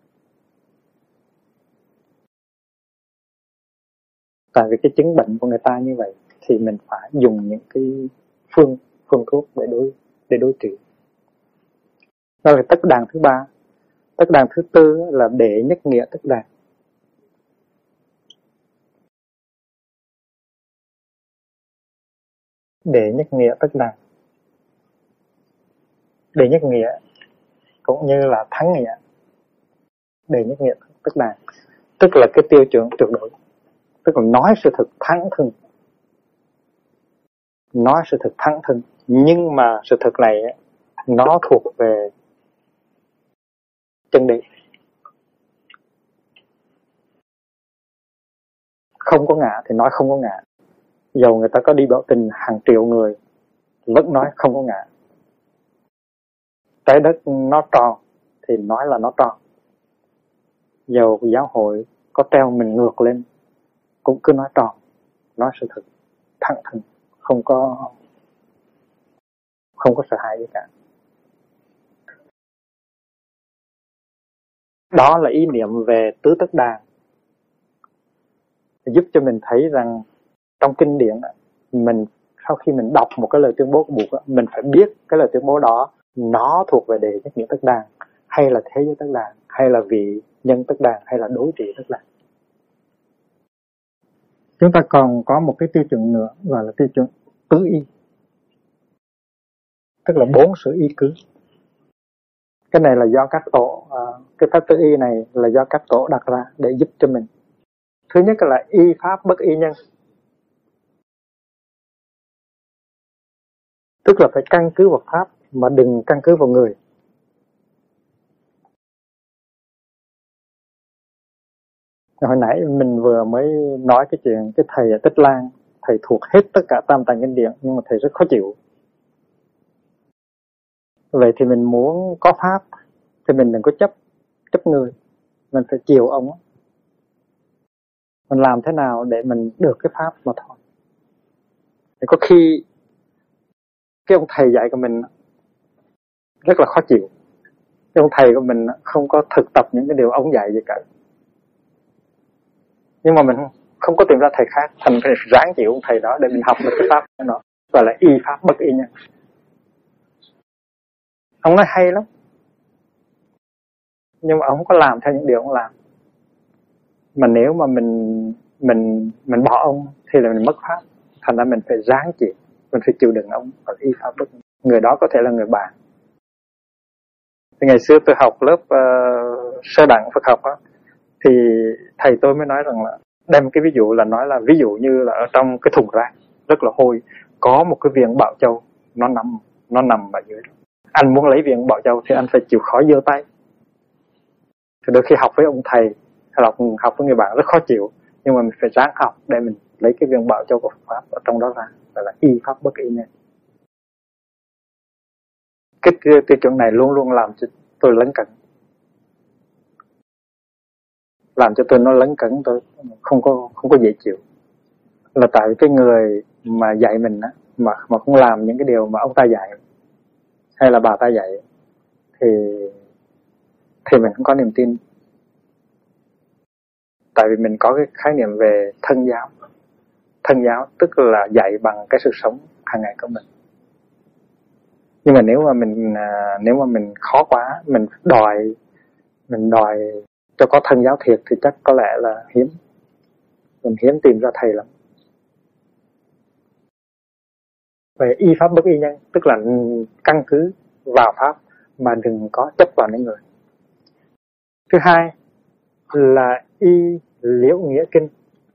Tại vì cái chứng bệnh của người ta như vậy thì mình phải dùng những cái phương thuốc để đối trị. Đó là tất đàn thứ ba. Tất đàn thứ tư là đệ nhất nghĩa tất đàn. Đệ nhất nghĩa tất đàn. Đệ nhất nghĩa cũng như là thắng nghĩa. Đệ nhất nghĩa tất đàn tức là cái tiêu chuẩn tuyệt đối, tức là nói sự thật thắng thường. nói sự thật thẳng thừng, nhưng mà sự thật này nó thuộc về chân lý, không có ngã thì nói không có ngã. Dầu người ta có đi biểu tình hàng triệu người vẫn nói không có ngã. Trái đất nó tròn thì nói là nó tròn. Dầu giáo hội có treo mình ngược lên cũng cứ nói tròn, nói sự thật thẳng thừng, không có sợ hãi gì cả. Đó là ý niệm về tứ tất đàn, giúp cho mình thấy rằng trong kinh điển mình sau khi mình đọc một cái lời tuyên bố của Bụt, mình phải biết cái lời tuyên bố đó nó thuộc về đề nhất nghĩa tất đàn, hay là thế giới tất đàn, hay là vị nhân tất đàn, hay là đối trị tất đàn. Chúng ta còn có một cái tiêu chuẩn nữa gọi là tiêu chuẩn tứ y, tức là 4 sự y cứ. Cái này là do các tổ, cái pháp tứ y này là do các tổ đặt ra để giúp cho mình. Thứ nhất là y pháp bất y nhân, tức là phải căn cứ vào pháp mà đừng căn cứ vào người. Hồi nãy mình vừa mới nói cái chuyện cái thầy ở Tích Lan, thầy thuộc hết tất cả tam tạng kinh điển nhưng mà thầy rất khó chịu. Vậy thì mình muốn có pháp thì mình đừng có chấp người, mình phải chiều ông. Mình làm thế nào để mình được cái pháp mà thôi. Thì có khi cái ông thầy dạy của mình rất là khó chịu. Cái ông thầy của mình không có thực tập những cái điều ông dạy gì cả. Nhưng mà mình không có tìm ra thầy khác, thành phải ráng chịu ông thầy đó để mình học được cái pháp đó, gọi là y pháp bất y nhân. Ông nói hay lắm, nhưng mà ông không có làm theo những điều ông làm. Mà nếu mà mình bỏ ông thì là mình mất pháp, thành ra mình phải ráng chịu, mình phải chịu đựng ông, gọi là y pháp bất. Người đó có thể là người bạn. Thì ngày xưa tôi học lớp sơ đẳng Phật học đó, thì thầy tôi mới nói rằng là đem cái ví dụ là nói là ví dụ như là ở trong cái thùng rác rất là hôi, có một cái viên bảo châu nó nằm ở dưới. Anh muốn lấy viên bảo châu thì anh phải chịu khó giơ tay. Thì đôi khi học với ông thầy hay là học với người bạn rất khó chịu, nhưng mà mình phải ráng học để mình lấy cái viên bảo châu của Phật pháp ở trong đó ra, gọi là y pháp bất y nhân. Cái tiêu chuẩn này luôn luôn làm cho tôi lấn cấn, làm cho tôi nó lấn cấn, tôi không có dễ chịu. Là tại cái người mà dạy mình á, mà không làm những cái điều mà ông ta dạy hay là bà ta dạy thì mình không có niềm tin. Tại vì mình có cái khái niệm về thân giáo. Thân giáo tức là dạy bằng cái sự sống hàng ngày của mình. Nhưng mà nếu mà mình khó quá, mình đòi cho có thân giáo thiệt thì chắc có lẽ là hiếm. Mình hiếm tìm ra thầy lắm. Về y pháp bất y nhân, tức là căn cứ vào pháp mà đừng có chấp vào những người. Thứ hai là y liễu nghĩa kinh.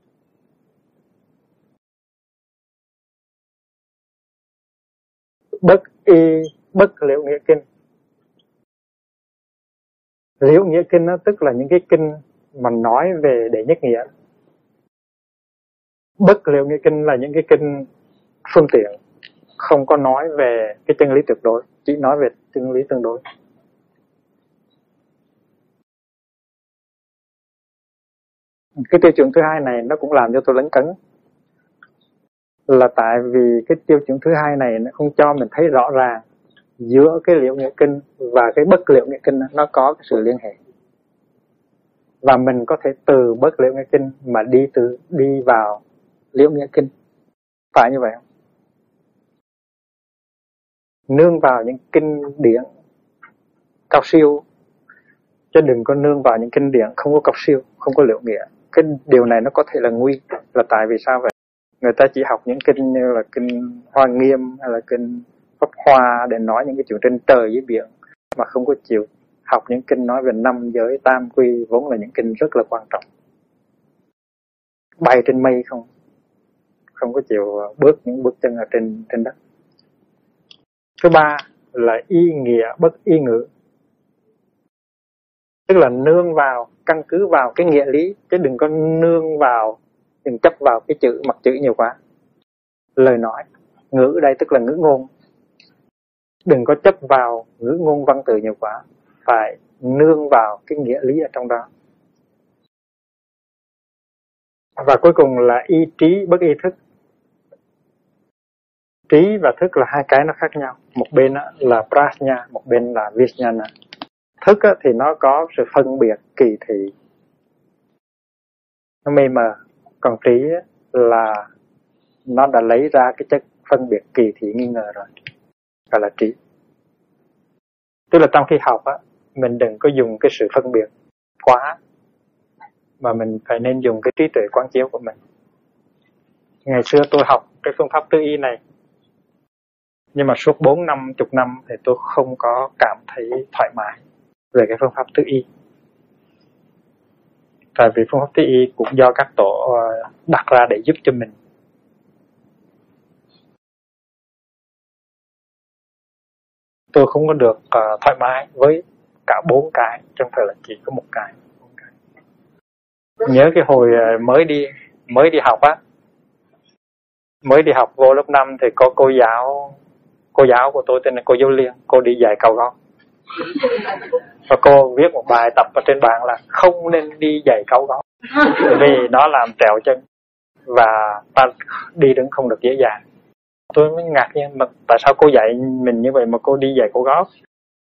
Bất y bất liễu nghĩa kinh. Liễu nghĩa kinh đó tức là những cái kinh mà nói về đệ nhất nghĩa. Bất liễu nghĩa kinh là những cái kinh phương tiện, không có nói về cái chân lý tuyệt đối, chỉ nói về chân lý tương đối. Cái tiêu chuẩn thứ hai này nó cũng làm cho tôi lấn cấn, là tại vì cái tiêu chuẩn thứ hai này nó không cho mình thấy rõ ràng giữa cái liễu nghĩa kinh và cái bất liễu nghĩa kinh nó có cái sự liên hệ, và mình có thể từ bất liễu nghĩa kinh mà đi vào liễu nghĩa kinh, phải như vậy không? Nương vào những kinh điển cao siêu, chứ đừng có nương vào những kinh điển không có cao siêu, không có liễu nghĩa. Cái điều này nó có thể là nguy, là tại vì sao vậy? Người ta chỉ học những kinh như là kinh Hoa Nghiêm hay là kinh Pháp Hoa để nói những cái chuyện trên trời dưới biển, mà không có chịu học những kinh nói về năm giới tam quy, vốn là những kinh rất là quan trọng. Bay trên mây không không có chịu bước những bước chân ở trên đất. Thứ ba là y nghĩa bất y ngữ, tức là nương vào, căn cứ vào cái nghĩa lý, chứ đừng có nương vào, đừng chấp vào cái chữ, mặt chữ nhiều quá. Lời nói, ngữ đây tức là ngữ ngôn, đừng có chấp vào ngữ ngôn văn từ nhiều quá, phải nương vào cái nghĩa lý ở trong đó. Và cuối cùng là y trí bất y thức. Trí và thức là hai cái nó khác nhau, một bên là prajna, một bên là vijnana. Thức thì nó có sự phân biệt kỳ thị, nó mê mờ, còn trí là nó đã lấy ra cái chất phân biệt kỳ thị nghi ngờ rồi, gọi là trí. Tức là trong khi học mình đừng có dùng cái sự phân biệt quá, mà mình phải nên dùng cái trí tuệ quán chiếu của mình. Ngày xưa tôi học cái phương pháp tư y này, nhưng mà suốt 40 năm thì tôi không có cảm thấy thoải mái về cái phương pháp tư y. Tại vì phương pháp tư y cũng do các tổ đặt ra để giúp cho mình. Tôi không có được thoải mái với cả 4 cái, chứ không phải là chỉ có một cái. Nhớ cái hồi mới đi học mới đi học vô lớp 5 thì có cô giáo của tôi tên là cô Dâu Liên, cô đi dạy cầu gót. Và cô viết một bài tập ở trên bảng là không nên đi giày cao gót vì nó làm trèo chân và ta đi đứng không được dễ dàng. Tôi mới ngạc nhiên, mà tại sao cô dạy mình như vậy mà cô đi giày cao gót?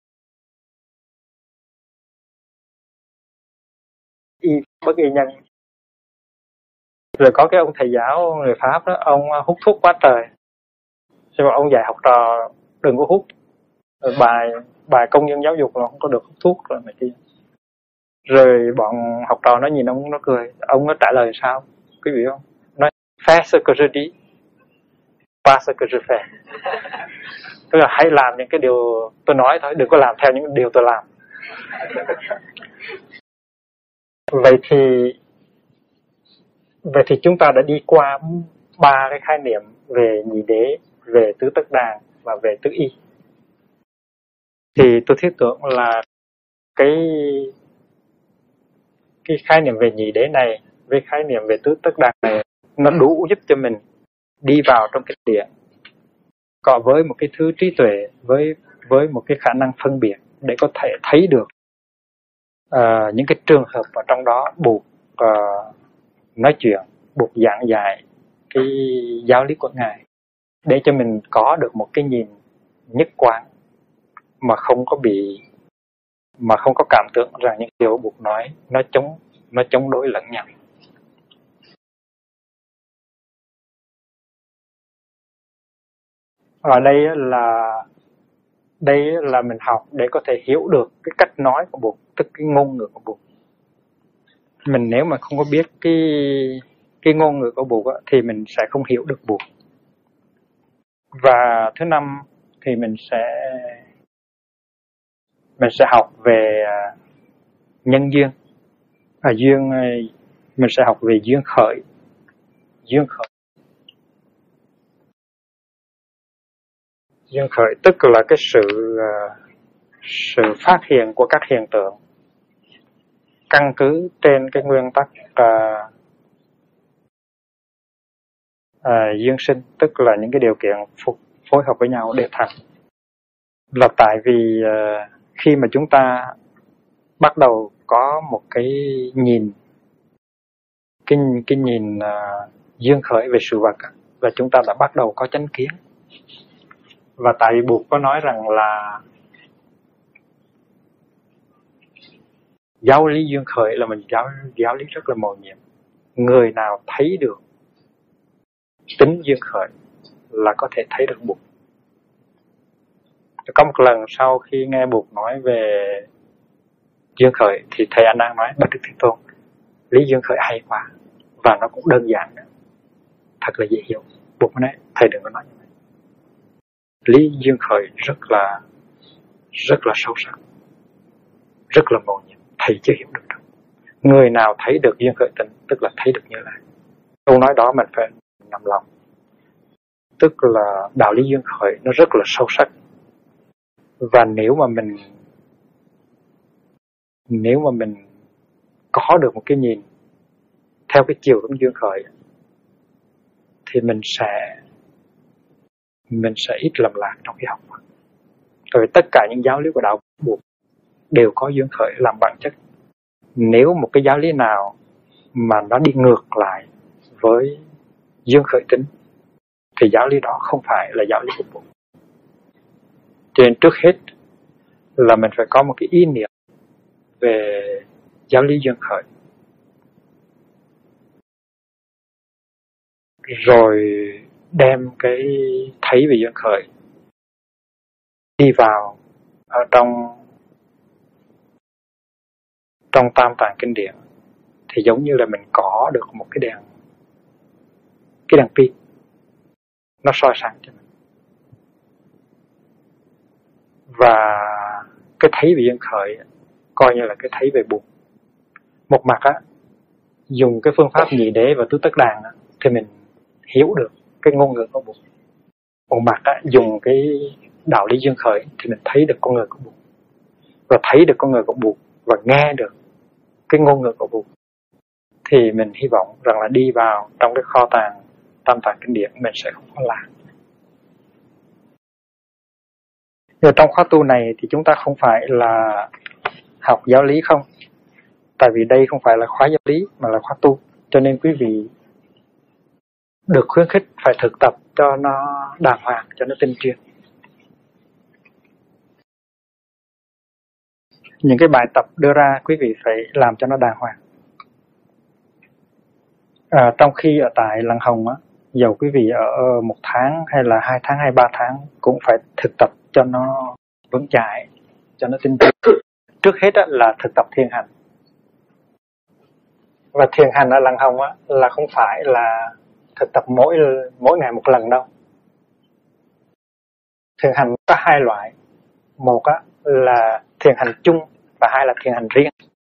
Y bất y nhân. Rồi có cái ông thầy giáo người Pháp đó, ông hút thuốc quá trời, nhưng mà ông dạy học trò đừng có hút. Rồi bài công nhân giáo dục là không có được hút thuốc rồi này kia. Rồi bọn học trò nó nhìn ông, nó cười. Ông nó trả lời sao quý vị không? Nói fais ce que je dis, pas ce que je fais. Tức là hãy làm những cái điều tôi nói thôi, đừng có làm theo những điều tôi làm. Vậy thì chúng ta đã đi qua 3 cái khái niệm về nhị đế, về tứ tất đàn và về tứ y. Thì tôi thiết tưởng là cái khái niệm về nhị đế này với khái niệm về tứ tất đàn này nó đủ giúp cho mình đi vào trong cái địa, có với một cái thứ trí tuệ, với một cái khả năng phân biệt để có thể thấy được những cái trường hợp ở trong đó buộc nói chuyện, buộc giảng dạy cái giáo lý của Ngài, để cho mình có được một cái nhìn nhất quán mà không có cảm tưởng rằng những điều buộc nói nó chống đối lẫn nhau. Ở đây là mình học để có thể hiểu được cái cách nói của Bụt, tức cái ngôn ngữ của Bụt. Mình nếu mà không có biết cái ngôn ngữ của Bụt thì mình sẽ không hiểu được Bụt. Và thứ 5 thì mình sẽ học về nhân duyên. Mình sẽ học về duyên khởi. Duyên khởi tức là cái sự phát hiện của các hiện tượng căn cứ trên cái nguyên tắc duyên sinh, tức là những cái điều kiện phối hợp với nhau để thành. Là tại vì khi mà chúng ta bắt đầu có một cái nhìn duyên khởi về sự vật, và chúng ta đã bắt đầu có chánh kiến. Và tại vì Bụt có nói rằng là giáo lý duyên khởi là mình giáo lý rất là mầu nhiệm. Người nào thấy được tính duyên khởi là có thể thấy được Bụt. Có một lần sau khi nghe Bụt nói về duyên khởi thì thầy A Nan nói: Bạch Đức Thế Tôn, lý duyên khởi hay quá và nó cũng đơn giản nữa, thật là dễ hiểu. Bụt nói: thầy đừng có nói như vậy. Lý duyên khởi rất là sâu sắc, rất là mầu nhiệm, thầy chưa hiểu được đâu. Người nào thấy được duyên khởi tịnh tức là thấy được Như Lai. Câu nói đó mình phải nằm lòng. tức là đạo lý duyên khởi nó rất là sâu sắc. Và nếu mà mình có được một cái nhìn theo cái chiều hướng duyên khởi thì mình sẽ ít lầm lạc trong khi học. Rồi tất cả những giáo lý của đạo buộc đều có duyên khởi làm bản chất. Nếu một cái giáo lý nào mà nó đi ngược lại với duyên khởi tính thì giáo lý đó không phải là giáo lý của Buddha. Cho nên trước hết là mình phải có một cái ý niệm về giáo lý duyên khởi, rồi đem cái thấy về duyên khởi đi vào ở trong tam tạng kinh điển, thì giống như là mình có được một cái đèn pin nó soi sáng cho mình. Và cái thấy về duyên khởi coi như là cái thấy về Bụt. Một mặt á, dùng cái phương pháp nhị đế và tứ tất đàn á, thì mình hiểu được cái ngôn ngữ của Bụt. Một mặt á, dùng cái đạo lý duyên khởi thì mình thấy được con người của Bụt. Và thấy được con người của Bụt và nghe được cái ngôn ngữ của Bụt, thì mình hy vọng rằng là đi vào trong cái kho tàng tam tạng kinh điển mình sẽ không có lạc. Nhưng trong khóa tu này thì chúng ta không phải là học giáo lý không, tại vì đây không phải là khóa giáo lý mà là khóa tu, cho nên quý vị được khuyến khích phải thực tập cho nó đàng hoàng, cho nó tinh chuyên. Những cái bài tập đưa ra quý vị phải làm cho nó đàng hoàng. Trong khi ở tại Lăng Hồng á, dầu quý vị ở 1 tháng hay là 2 tháng hay 3 tháng cũng phải thực tập cho nó vững chãi, cho nó tinh chuyên. Trước hết á, là thực tập thiền hành. Và thiền hành ở Lăng Hồng á, là không phải là thực tập mỗi ngày một lần đâu. Thiền hành có 2 loại. Một á, là thiền hành chung và 2 là thiền hành riêng.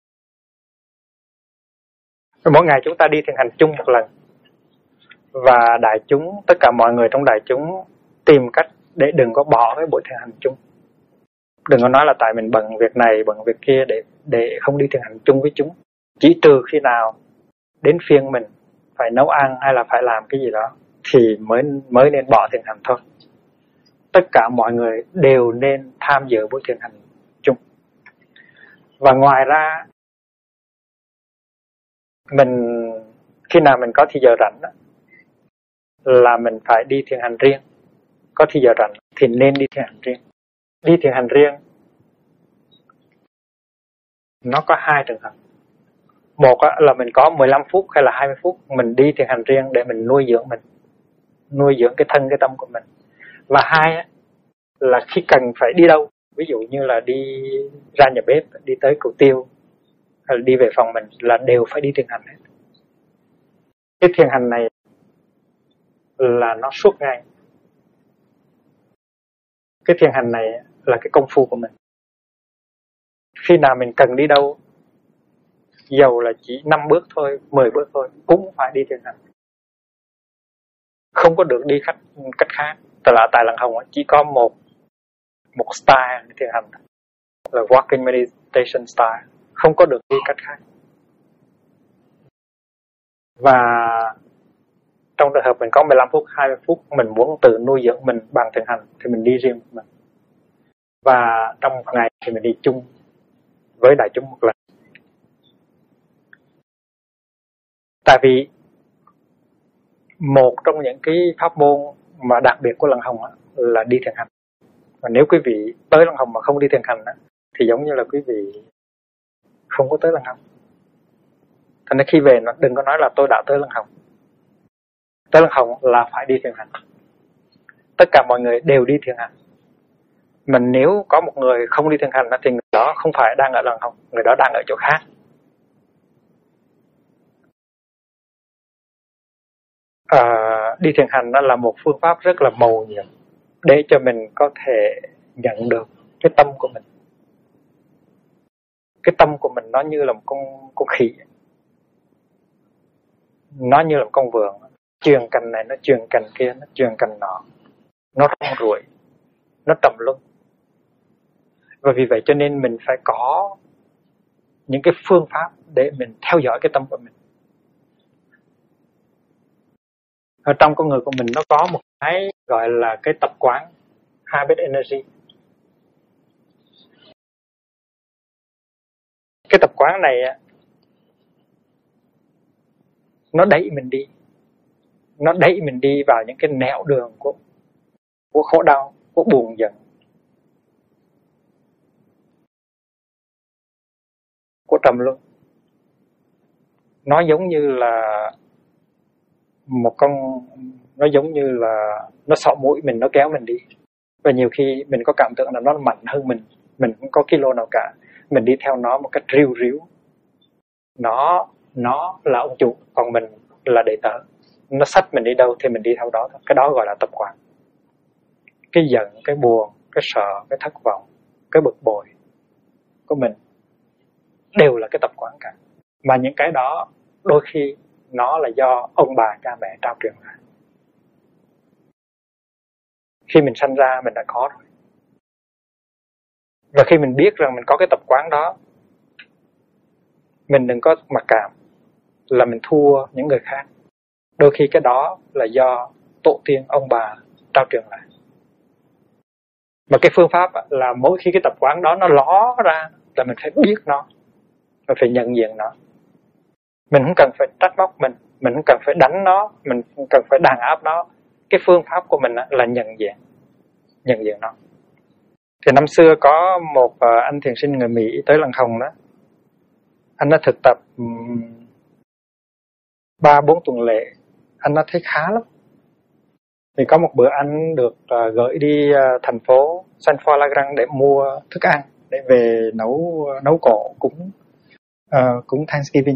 Mỗi ngày chúng ta đi thiền hành chung một lần. Và đại chúng, tất cả mọi người trong đại chúng tìm cách để đừng có bỏ cái buổi thiền hành chung. Đừng có nói là tại mình bận việc này, bận việc kia để không đi thiền hành chung với chúng. Chỉ trừ khi nào đến phiên mình phải nấu ăn hay là phải làm cái gì đó thì mới nên bỏ thiền hành thôi. Tất cả mọi người đều nên tham dự buổi thiền hành chung. Và ngoài ra, khi nào mình có thì giờ rảnh đó, là mình phải đi thiền hành riêng. Có thì giờ rảnh thì nên đi thiền hành riêng. Đi thiền hành riêng nó có 2 trường hợp. Một là mình có 15 phút hay là 20 phút mình đi thiền hành riêng để mình nuôi dưỡng cái thân cái tâm của mình. Và 2 là khi cần phải đi đâu, ví dụ như là đi ra nhà bếp, đi tới cầu tiêu hay là đi về phòng mình, là đều phải đi thiền hành hết. Cái thiền hành này là nó suốt ngày. Cái thiền hành này là cái công phu của mình. Khi nào mình cần đi đâu, dầu là chỉ 5 bước thôi, 10 bước thôi, cũng phải đi thiền hành. Không có được đi cách khác. Tại Lăng Hồng chỉ có một style thiền hành, là walking meditation style, không có được đi cách khác. Và trong trường hợp mình có 15 phút, 20 phút, mình muốn tự nuôi dưỡng mình bằng thiền hành thì mình đi riêng mình. Và trong một ngày thì mình đi chung với đại chúng một lần. Tại vì một trong những cái pháp môn mà đặc biệt của Lăng Hồng là đi thiền hành. Và nếu quý vị tới Lăng Hồng mà không đi thiền hành thì giống như là quý vị không có tới Lăng Hồng. Thành ra khi về nó đừng có nói là tôi đã tới Lăng Hồng. Tới Lăng Hồng là phải đi thiền hành. Tất cả mọi người đều đi thiền hành. Mà nếu có một người không đi thiền hành thì người đó không phải đang ở Lăng Hồng, người đó đang ở chỗ khác. Đi thiền hành đó là một phương pháp rất là mầu nhiệm để cho mình có thể nhận được cái tâm của mình. Cái tâm của mình nó như là một con khỉ, nó như là một con vượn, chuyền cành này, nó chuyền cành kia, nó chuyền cành nọ, nó rong ruổi, nó trầm luân. Và vì vậy cho nên mình phải có những cái phương pháp để mình theo dõi cái tâm của mình. Ở trong con người của mình nó có một cái gọi là cái tập quán, habit energy. Cái tập quán này nó đẩy mình đi. Nó đẩy mình đi vào những cái nẻo đường của khổ đau, của buồn giận, của trầm luân. Nó giống như là nó giống như là nó sọ mũi mình, nó kéo mình đi. Và nhiều khi mình có cảm tưởng là nó mạnh hơn mình không có kilo nào cả, mình đi theo nó một cách riu riu. Nó là ông chủ, còn mình là đệ tử. Nó xách mình đi đâu thì mình đi theo đó. Cái đó gọi là tập quán. Cái giận, cái buồn, cái sợ, cái thất vọng, cái bực bội của mình đều là cái tập quán cả. Mà những cái đó đôi khi nó là do ông bà cha mẹ trao truyền lại. Khi mình sanh ra mình đã có rồi. Và khi mình biết rằng mình có cái tập quán đó, mình đừng có mặc cảm là mình thua những người khác. Đôi khi cái đó là do tổ tiên ông bà trao truyền lại. Mà cái phương pháp là mỗi khi cái tập quán đó nó ló ra là mình phải biết nó, mình phải nhận diện nó. Mình không cần phải trách móc mình không cần phải đánh nó, mình không cần phải đàn áp nó. Cái phương pháp của mình là nhận diện nó. Thì năm xưa có một anh thiền sinh người Mỹ tới Lăng Hồng đó. Anh đã thực tập 3-4 tuần lễ, anh đã thấy khá lắm. Thì có một bữa anh được gửi đi thành phố San Felipe để mua thức ăn để về nấu cỗ cúng Thanksgiving.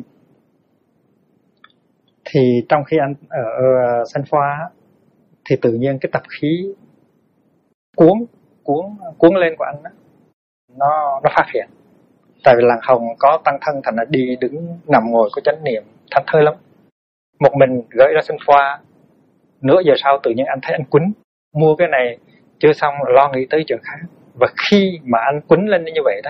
Thì trong khi anh ở San Felipe thì tự nhiên cái tập khí cuốn lên của anh đó, nó phát hiện. Tại vì làng Hồng có tăng thân, thành là đi đứng nằm ngồi có chánh niệm thanh thơi lắm. Một mình gửi ra San Felipe, nửa giờ sau tự nhiên anh thấy anh quýnh, mua cái này chưa xong lo nghĩ tới chuyện khác. Và khi mà anh quýnh lên như vậy đó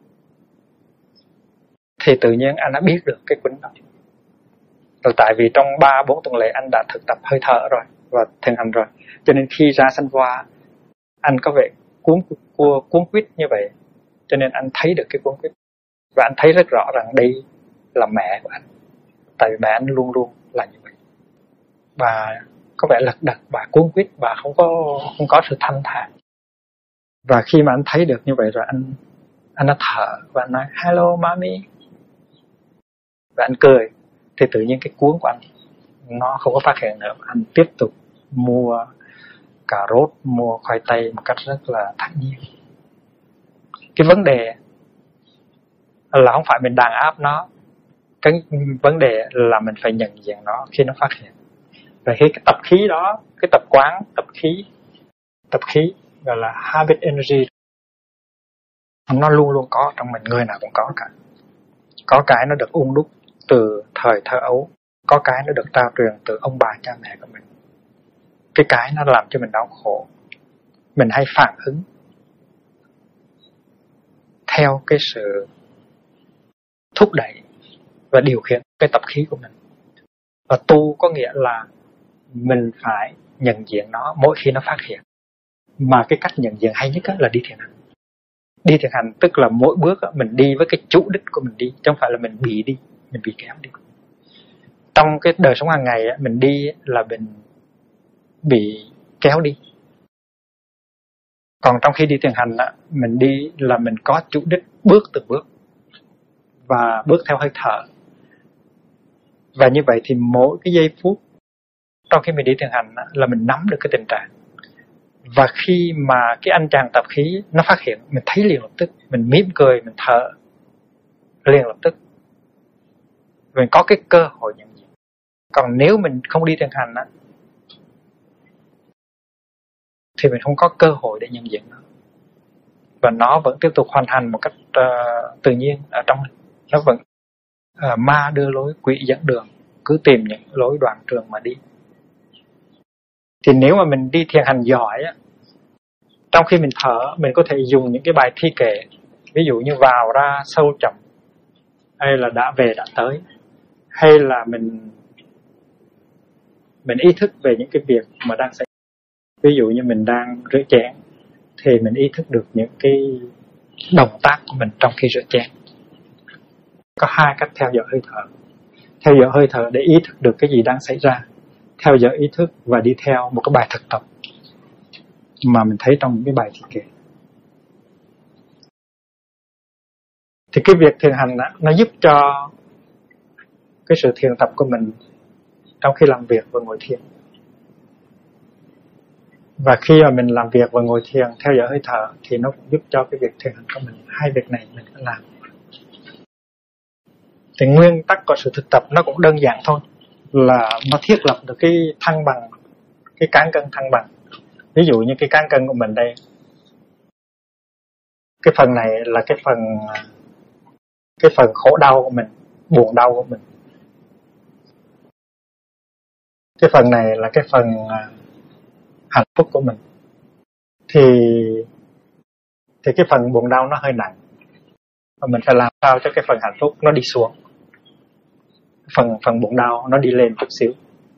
thì tự nhiên anh đã biết được cái quýnh đó. Rồi tại vì trong 3-4 tuần lễ anh đã thực tập hơi thở rồi và thiền hành rồi, cho nên khi ra San Felipe anh có vẻ cuốn quýt như vậy. Cho nên anh thấy được cái cuốn quýt. Và anh thấy rất rõ rằng đây là mẹ của anh. Tại vì mẹ anh luôn luôn là như vậy. Bà có vẻ lật đật, bà cuốn quýt, bà không có sự thanh thản. Và khi mà anh thấy được như vậy rồi, anh đã thở và anh nói hello mommy. Và anh cười. Thì tự nhiên cái cuốn của anh nó không có phát hiện nữa. Anh tiếp tục mua cà rốt, mua khoai tây một cách rất là thản nhiên. Cái vấn đề là không phải mình đàn áp nó. Cái vấn đề là mình phải nhận diện nó khi nó phát hiện. Và khi cái tập khí đó, cái tập quán, tập khí gọi là habit energy, nó luôn luôn có trong mình, người nào cũng có cả. Có cái nó được ung đúc từ thời thơ ấu, có cái nó được trao truyền từ ông bà cha mẹ của mình. Cái nó làm cho mình đau khổ. Mình hay phản ứng theo cái sự thúc đẩy và điều khiển cái tập khí của mình. Và tu có nghĩa là mình phải nhận diện nó mỗi khi nó phát hiện. Mà cái cách nhận diện hay nhất là đi thiền hành. Đi thiền hành tức là mỗi bước mình đi với cái chủ đích của mình đi, chứ không phải là mình bị đi, mình bị kéo đi. Trong cái đời sống hàng ngày mình đi là mình bị kéo đi. Còn trong khi đi thiền hành mình đi là mình có chủ đích, bước từng bước và bước theo hơi thở. Và như vậy thì mỗi cái giây phút trong khi mình đi thiền hành là mình nắm được cái tình trạng. Và khi mà cái anh chàng tập khí nó phát hiện, mình thấy liền lập tức, mình mỉm cười, mình thở liền lập tức. Mình có cái cơ hội nhận diện. Còn nếu mình không đi thiền hành thì mình không có cơ hội để nhận diện nó. Và nó vẫn tiếp tục hoàn thành một cách tự nhiên ở trong mình. Nó vẫn ma đưa lối, quỷ dẫn đường, cứ tìm những lối đoạn trường mà đi. Thì nếu mà mình đi thiền hành giỏi á, trong khi mình thở, mình có thể dùng những cái bài thi kệ, ví dụ như vào ra sâu chậm, hay là đã về đã tới, hay là mình ý thức về những cái việc mà đang xảy ra. Ví dụ như mình đang rửa chén thì mình ý thức được những cái động tác của mình trong khi rửa chén. Có hai cách theo dõi hơi thở. Theo dõi hơi thở để ý thức được cái gì đang xảy ra, theo dõi ý thức và đi theo một cái bài thực tập mà mình thấy trong cái bài thi kệ. Thì cái việc thiền hành đó, nó giúp cho cái sự thiền tập của mình trong khi làm việc và ngồi thiền. Và khi mà mình làm việc và ngồi thiền theo dõi hơi thở thì nó cũng giúp cho cái việc thiền hành của mình. Hai việc này mình phải làm. Thì nguyên tắc của sự thực tập nó cũng đơn giản thôi, là nó thiết lập được cái thăng bằng, cái cán cân thăng bằng. Ví dụ như cái cán cân của mình đây, cái phần này là cái phần khổ đau của mình, buồn đau của mình. Cái phần này là cái phần hạnh phúc của mình. Thì cái phần buồn đau nó hơi nặng, và mình phải làm sao cho cái phần hạnh phúc nó đi xuống, phần buồn đau nó đi lên chút xíu.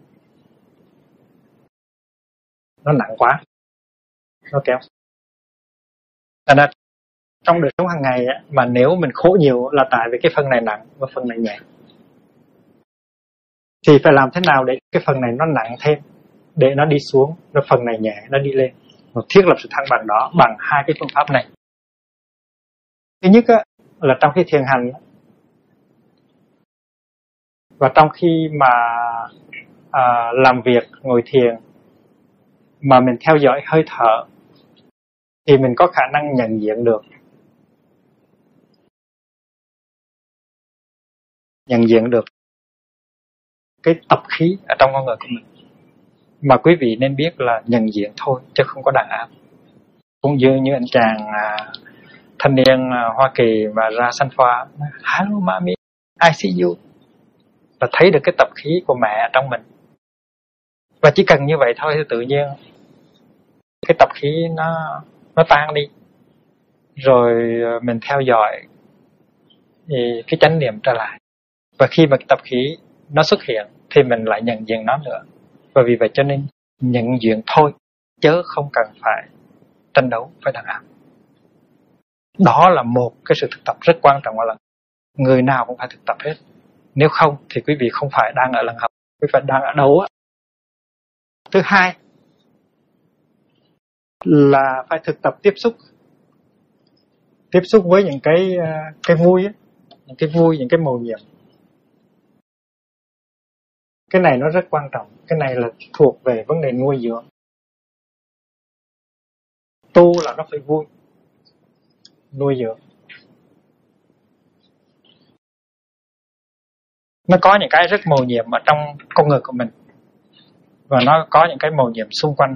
Nó nặng quá, nó kéo. Thành ra trong đời sống hàng ngày mà nếu mình khổ nhiều là tại vì cái phần này nặng và phần này nhẹ. Thì phải làm thế nào để cái phần này nó nặng thêm, để nó đi xuống, rồi phần này nhẹ nó đi lên. Và thiết lập sự thăng bằng đó bằng hai cái phương pháp này. Thứ nhất là trong khi thiền hành và trong khi mà làm việc ngồi thiền mà mình theo dõi hơi thở thì mình có khả năng nhận diện được cái tập khí ở trong con người của mình. Mà quý vị nên biết là nhận diện thôi chứ không có đàn áp. Cũng như anh chàng thanh niên Hoa Kỳ mà ra sanh pha, hello mommy, I see you, và thấy được cái tập khí của mẹ ở trong mình. Và chỉ cần như vậy thôi thì tự nhiên cái tập khí nó tan đi. Rồi mình theo dõi thì cái chánh niệm trở lại. Và khi mà cái tập khí nó xuất hiện thì mình lại nhận diện nó nữa. Và vì vậy cho nên nhận diện thôi, chứ không cần phải tranh đấu với đàn áp. Đó là một cái sự thực tập rất quan trọng ở lần. Người nào cũng phải thực tập hết. Nếu không thì quý vị không phải đang ở lần học, quý vị đang ở đâu á. Thứ hai là phải thực tập tiếp xúc với những cái vui á, những cái vui, những cái mầu nhiệm. Cái này nó rất quan trọng. Cái này là thuộc về vấn đề nuôi dưỡng. Tu là nó phải vui, nuôi dưỡng. Nó có những cái rất mầu nhiệm ở trong con người của mình, và nó có những cái mầu nhiệm xung quanh.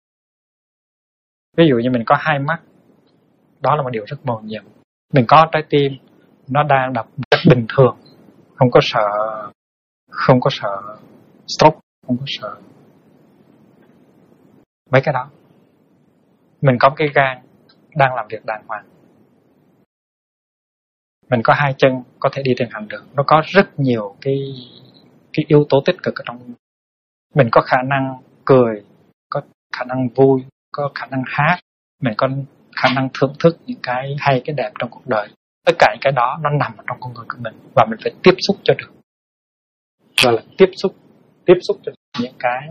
Ví dụ như mình có hai mắt, đó là một điều rất mầu nhiệm. Mình có trái tim, nó đang đập rất bình thường, không có sợ stroke, không có sợ mấy cái đó. Mình có cái gan đang làm việc đàng hoàng. Mình có hai chân có thể đi thiền hành được. Nó có rất nhiều cái yếu tố tích cực ở trong. Mình có khả năng cười, có khả năng vui, có khả năng hát, mình có khả năng thưởng thức những cái hay, cái đẹp trong cuộc đời. Tất cả những cái đó nó nằm ở trong con người của mình, và mình phải tiếp xúc cho được. Gọi là tiếp xúc cho những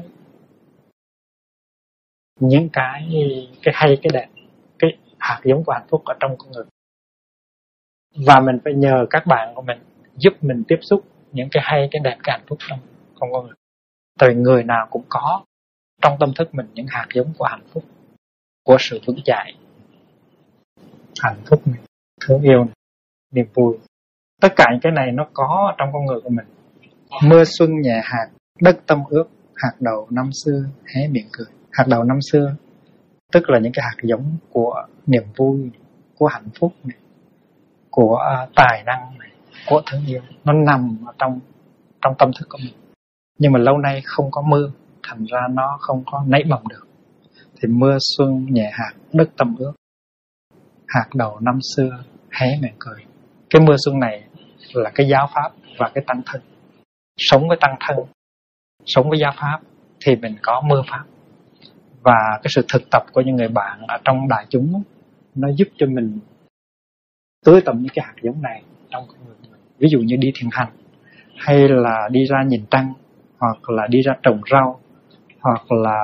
cái hay, cái đẹp, cái hạt giống của hạnh phúc ở trong con người. Và mình phải nhờ các bạn của mình giúp mình tiếp xúc những cái hay, cái đẹp, cái hạnh phúc trong con người. Tại vì người nào cũng có trong tâm thức mình những hạt giống của hạnh phúc, của sự vững chãi, hạnh phúc này, thương yêu này, niềm vui. Tất cả những cái này nó có trong con người của mình. Mưa xuân nhẹ hạt, đất tâm ướt, hạt đậu năm xưa hé miệng cười. Hạt đậu năm xưa tức là những cái hạt giống của niềm vui, của hạnh phúc này, của tài năng này, của thương yêu. Nó nằm ở trong tâm thức của mình. Nhưng mà lâu nay không có mưa, thành ra nó không có nảy mầm được. Thì mưa xuân nhẹ hạt đất tâm ước, hạt đầu năm xưa hé miệng cười. Cái mưa xuân này là cái giáo pháp và cái tăng thân. Sống với tăng thân, sống với giáo pháp thì mình có mưa pháp. Và cái sự thực tập của những người bạn ở trong đại chúng, nó giúp cho mình tưới tầm những cái hạt giống này trong con người mình. Ví dụ như đi thiền hành, hay là đi ra nhìn trăng, hoặc là đi ra trồng rau, hoặc là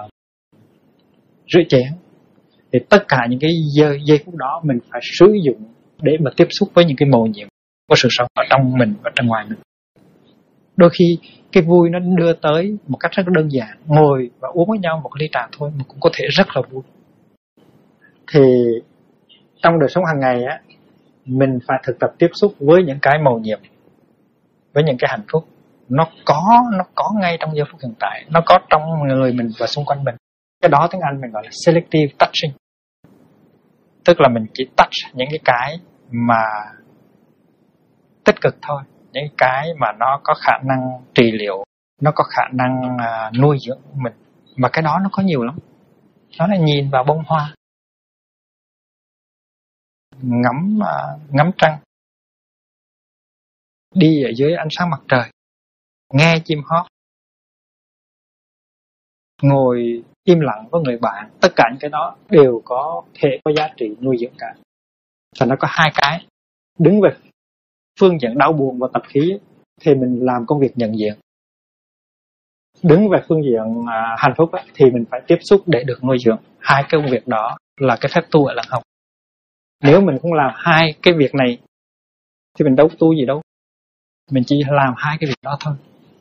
rửa chén. Thì tất cả những cái giây phút đó mình phải sử dụng để mà tiếp xúc với những cái mầu nhiệm của sự sống ở trong mình và trong ngoài mình. Đôi khi cái vui nó đưa tới một cách rất đơn giản, ngồi và uống với nhau một ly trà thôi mà cũng có thể rất là vui. Thì trong đời sống hàng ngày á, mình phải thực tập tiếp xúc với những cái mầu nhiệm, với những cái hạnh phúc. Nó có ngay trong giây phút hiện tại, nó có trong người mình và xung quanh mình. Cái đó tiếng Anh mình gọi là selective touching. Tức là mình chỉ touch những cái mà tích cực thôi, những cái mà nó có khả năng trị liệu, nó có khả năng nuôi dưỡng mình. Mà cái đó nó có nhiều lắm. Đó là nhìn vào bông hoa, ngắm trăng, đi ở dưới ánh sáng mặt trời, nghe chim hót, ngồi im lặng với người bạn. Tất cả những cái đó đều có thể có giá trị nuôi dưỡng cả. Và nó có hai cái. Đứng về phương diện đau buồn và tập khí thì mình làm công việc nhận diện. Đứng về phương diện hạnh phúc thì mình phải tiếp xúc để được nuôi dưỡng. Hai cái công việc đó là cái phép tu ở Lăng Học. Nếu mình không làm hai cái việc này thì mình đâu tu gì đâu. Mình chỉ làm hai cái việc đó thôi.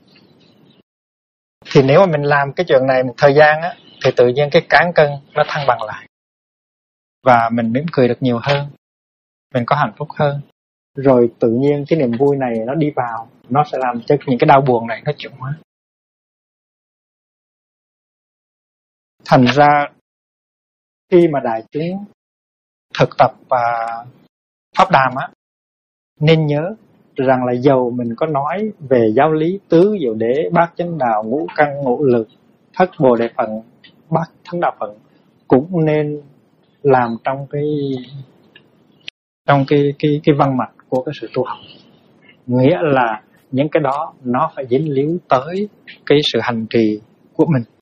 Thì nếu mà mình làm cái chuyện này một thời gian á, thì tự nhiên cái cán cân nó thăng bằng lại. Và mình mỉm cười được nhiều hơn, mình có hạnh phúc hơn. Rồi tự nhiên cái niềm vui này nó đi vào, nó sẽ làm cho những cái đau buồn này nó chuyển hóa. Thành ra khi mà đại chúng thực tập và pháp đàm á, nên nhớ rằng là dầu mình có nói về giáo lý tứ diệu đế, bát chánh đạo, ngũ căn ngũ lực, thất bồ đề phận, bát thánh đạo phận, cũng nên làm trong cái văn mạch của cái sự tu học. Nghĩa là những cái đó nó phải dính líu tới cái sự hành trì của mình.